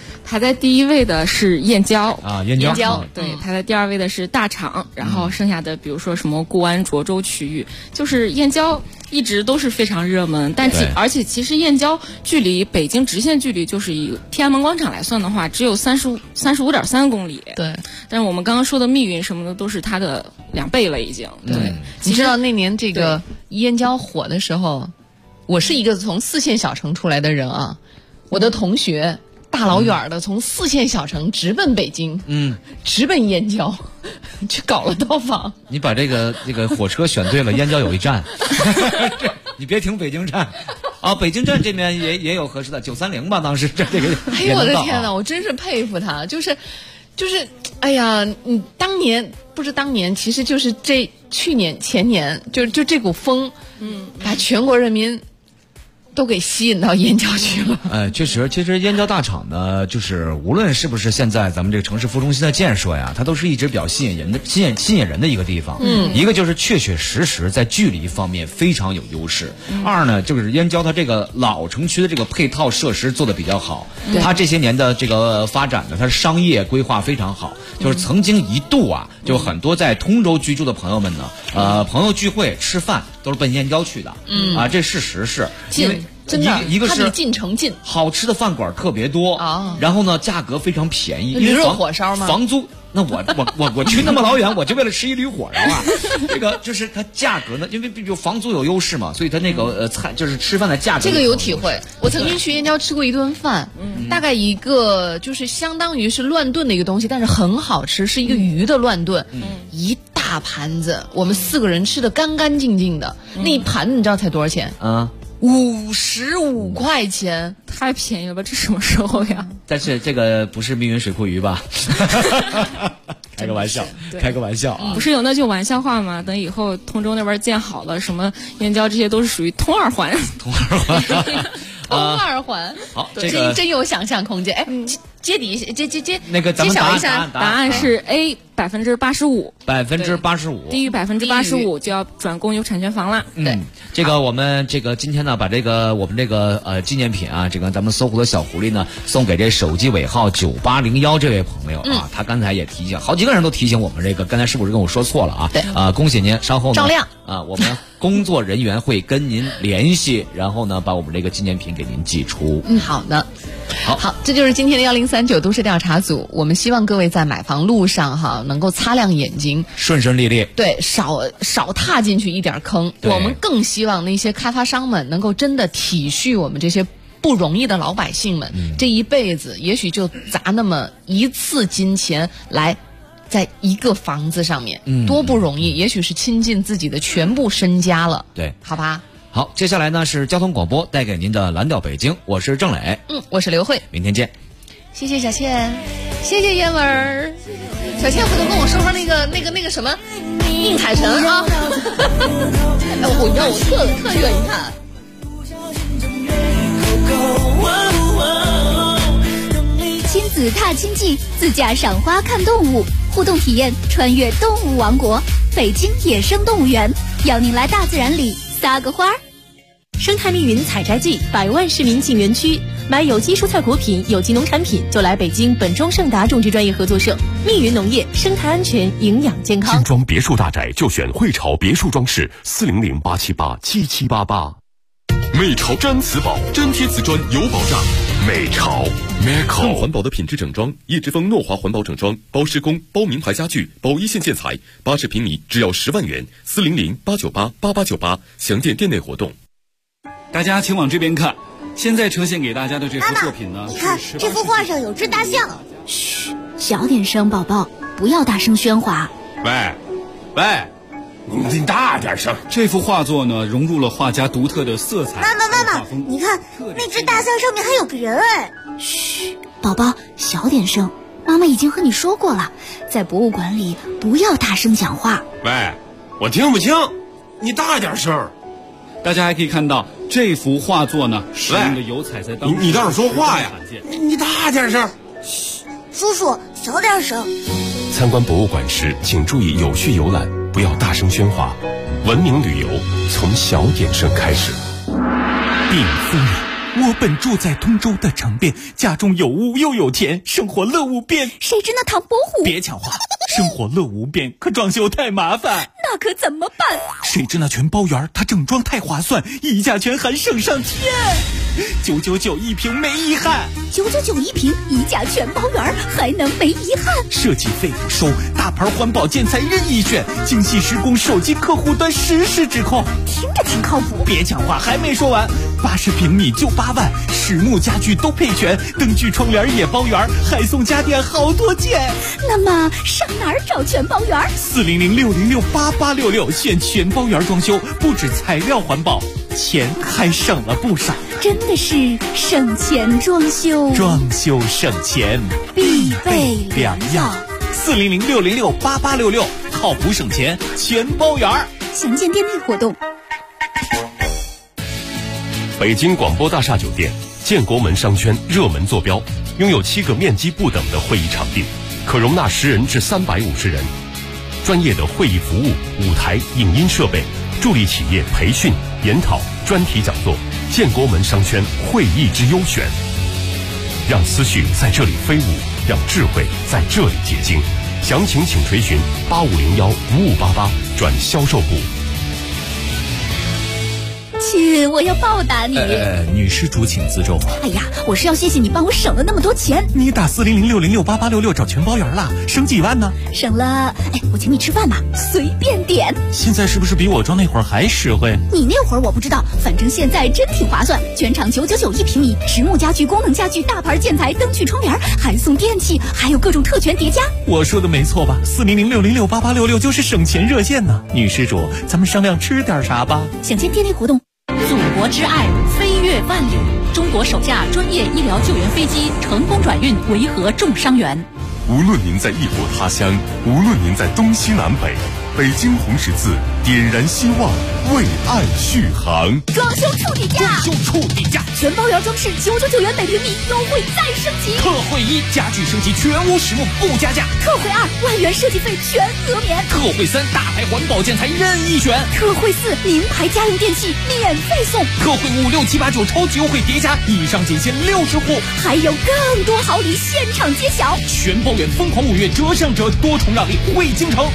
燕郊燕郊， 对，排在第2位的是大厂，然后剩下的比如说什么固安涿州区域，就是燕郊一直都是非常热门，而且其实燕郊距离北京直线距离就是以天安门广场来算的话，只有35.3公里。 对， 但是我们刚刚说的密云什么的都是它的2倍了已经。对， 你知道那年这个燕郊火的时候，我是一个从4线小城出来的人我的同学大老远的从4线小城直奔北京，直奔燕郊去搞了套房。 你把这个火车选对了，燕郊有一站，你别停北京站北京站这边也有合适的930吧，当时这个。 哎呦我的天哪，我真是佩服他，就是哎呀，你当年其实就是去年前年就这股风，把全国人民都给吸引到燕郊去了。 确实，其实燕郊大厂呢，就是无论是不是现在咱们这个城市副中心的建设呀，它都是一直比较吸引人的一个地方。一个就是确确实实在距离方面非常有优势。2呢，就是燕郊它这个老城区的这个配套设施做得比较好。它这些年的这个发展呢，它商业规划非常好。就是曾经一度就很多在通州居住的朋友们呢，朋友聚会吃饭都是奔燕郊去的。这事实是真的， 一个是它比进城近， 好吃的饭馆特别多啊， 然后呢价格非常便宜， 驴肉火烧吗？ 房租。那我去那么老远，我就为了吃一驴火烧啊！这个就是它价格呢，因为比如房租有优势嘛，所以它那个菜就是吃饭的价格。 这个有体会，我曾经去燕郊吃过一顿饭，大概一个就是相当于是乱炖的一个东西，但是很好吃，是一个鱼的乱炖，一大盘子，我们4个人吃的干干净净的，那一盘子你知道才多少钱？ 啊 ，55块钱， 太便宜了吧？这什么时候呀？ 但是这个不是密云水库鱼吧？开个玩笑，开个玩笑啊！ 不是有那句玩笑话吗？等以后通州那边建好了，什么燕郊这些都是属于通2环。 通2环。 通2环。 好，这个真有想象空间。哎，接那个咱们揭晓一下，答案是 A85%。 85%， 低于85%就要转公有产权房了。 对， 这个我们这个今天呢，把这个我们这个纪念品啊，这个咱们搜狐的小狐狸呢，送给这手机尾号9801这位朋友啊，他刚才也提醒，好几个人都提醒我们这个，刚才是不是跟我说错了啊？ 对恭喜您，稍后呢照亮啊，我们工作人员会跟您联系，然后呢把我们这个纪念品给您寄出。 好的。好，这就是今天的1039都市调查组。我们希望各位在买房路上哈，能够擦亮眼睛， 顺顺利利。 对，少踏进去一点坑。我们更希望那些开发商们能够真的体恤我们这些不容易的老百姓们，这一辈子也许就砸那么一次金钱来在一个房子上面，多不容易，也许是倾尽自己的全部身家了。 对， 好吧。 好，接下来呢是交通广播带给您的蓝调北京，我是郑磊， 我是刘慧， 明天见。 谢谢小倩，谢谢燕文儿，小倩回头跟我说说那个什么宁海神啊，我特愿意看。 亲子踏青记，自驾赏花看动物，互动体验穿越动物王国，北京野生动物园，邀您来大自然里撒个花儿。 生态密云采摘季，100万市民进园区，买有机蔬菜果品、有机农产品就来北京本庄盛达种植专业合作社，密云农业，生态安全，营养健康。 精装别墅大宅就选汇潮别墅装饰，400-878-7788。美潮毡瓷宝，粘贴瓷砖有保障。美潮 Meco 更环保的品质整装，叶之峰诺华环保整装，包施工、包名牌家具、包一线建材，80平米只要10万元，400-898-8898，详见店内活动。 大家请往这边看，现在呈现给大家的这幅作品呢， 你看这幅画上有只大象。 嘘，小点声，宝宝，不要大声喧哗。 喂， 你大点声。这幅画作呢，融入了画家独特的色彩。 妈妈，你看那只大象上面还有个人哎。 嘘，宝宝，小点声。妈妈已经和你说过了，在博物馆里不要大声讲话。 喂，我听不清，你大点声。 大家还可以看到这幅画作呢，使用的油彩在当中。 你倒是说话呀！你大点声。嘘，叔叔小点声。 参观博物馆时，请注意有序游览，不要大声喧哗。文明旅游从小点声开始。 禀夫人，我本住在通州的城边，家中有屋又有田，生活乐无边。 谁知那唐伯虎…… 别抢话，生活乐无边，可装修太麻烦。 那可怎么办？ 谁知那全包园，它整装太划算，溢价权还省上天，999一平没遗憾。 999一平，溢价全包园，还能没遗憾？ 设计费不收，大牌环保建材任意选，精细施工，手机客户端实时指控。 听着挺靠谱。 别抢话，还没说完，80平米就8万，实木家具都配全，灯具窗帘也包圆，还送家电好多件。 那么上哪儿找全包园？400-606-8866，选全包园装修，不止材料环保，钱还省了不少。真的是省钱装修，装修省钱必备良药。 400-606-8866，靠谱省钱，全包园。 详见店内活动。 北京广播大厦酒店建国门商圈热门坐标，拥有7个面积不等的会议场地，可容纳10人至350人。专业的会议服务、舞台、影音设备，助力企业培训、研讨、专题讲座。建国门商圈会议之优选，让思绪在这里飞舞，让智慧在这里结晶。详情请垂询8501-5588转销售部。 亲，我要报答你。 女施主请自重。 哎呀，我是要谢谢你帮我省了那么多钱。 你打40060688866找全包圆了，省几万呢？ 省了，我请你吃饭吧，随便点。 现在是不是比我装那会儿还实惠？ 你那会儿我不知道，反正现在真挺划算，全场999一平米，实木家具、功能家具、大牌建材、灯具、窗帘，还送电器，还有各种特权叠加。 我说的没错吧？40060688866就是省钱热线呢。女施主，咱们商量吃点啥吧？ 想见天天活动， 祖国之爱飞越万里，中国首架专业医疗救援飞机成功转运维和重伤员。 无论您在异国他乡，无论您在东西南北，北京红十字点燃希望，为爱续航。 装修处底价，全包圆装饰999元每平米，优惠再升级。 特惠1，家具升级全屋实木不加价。 特惠2，万元设计费全额免。 特惠3，大牌环保建材任意选。 特惠4，名牌家用电器免费送。 特惠5、6、7、8、9超级优惠叠加，以上仅限60户， 还有更多好礼现场揭晓。 全包圆疯狂5月折上折，多重让利惠京城。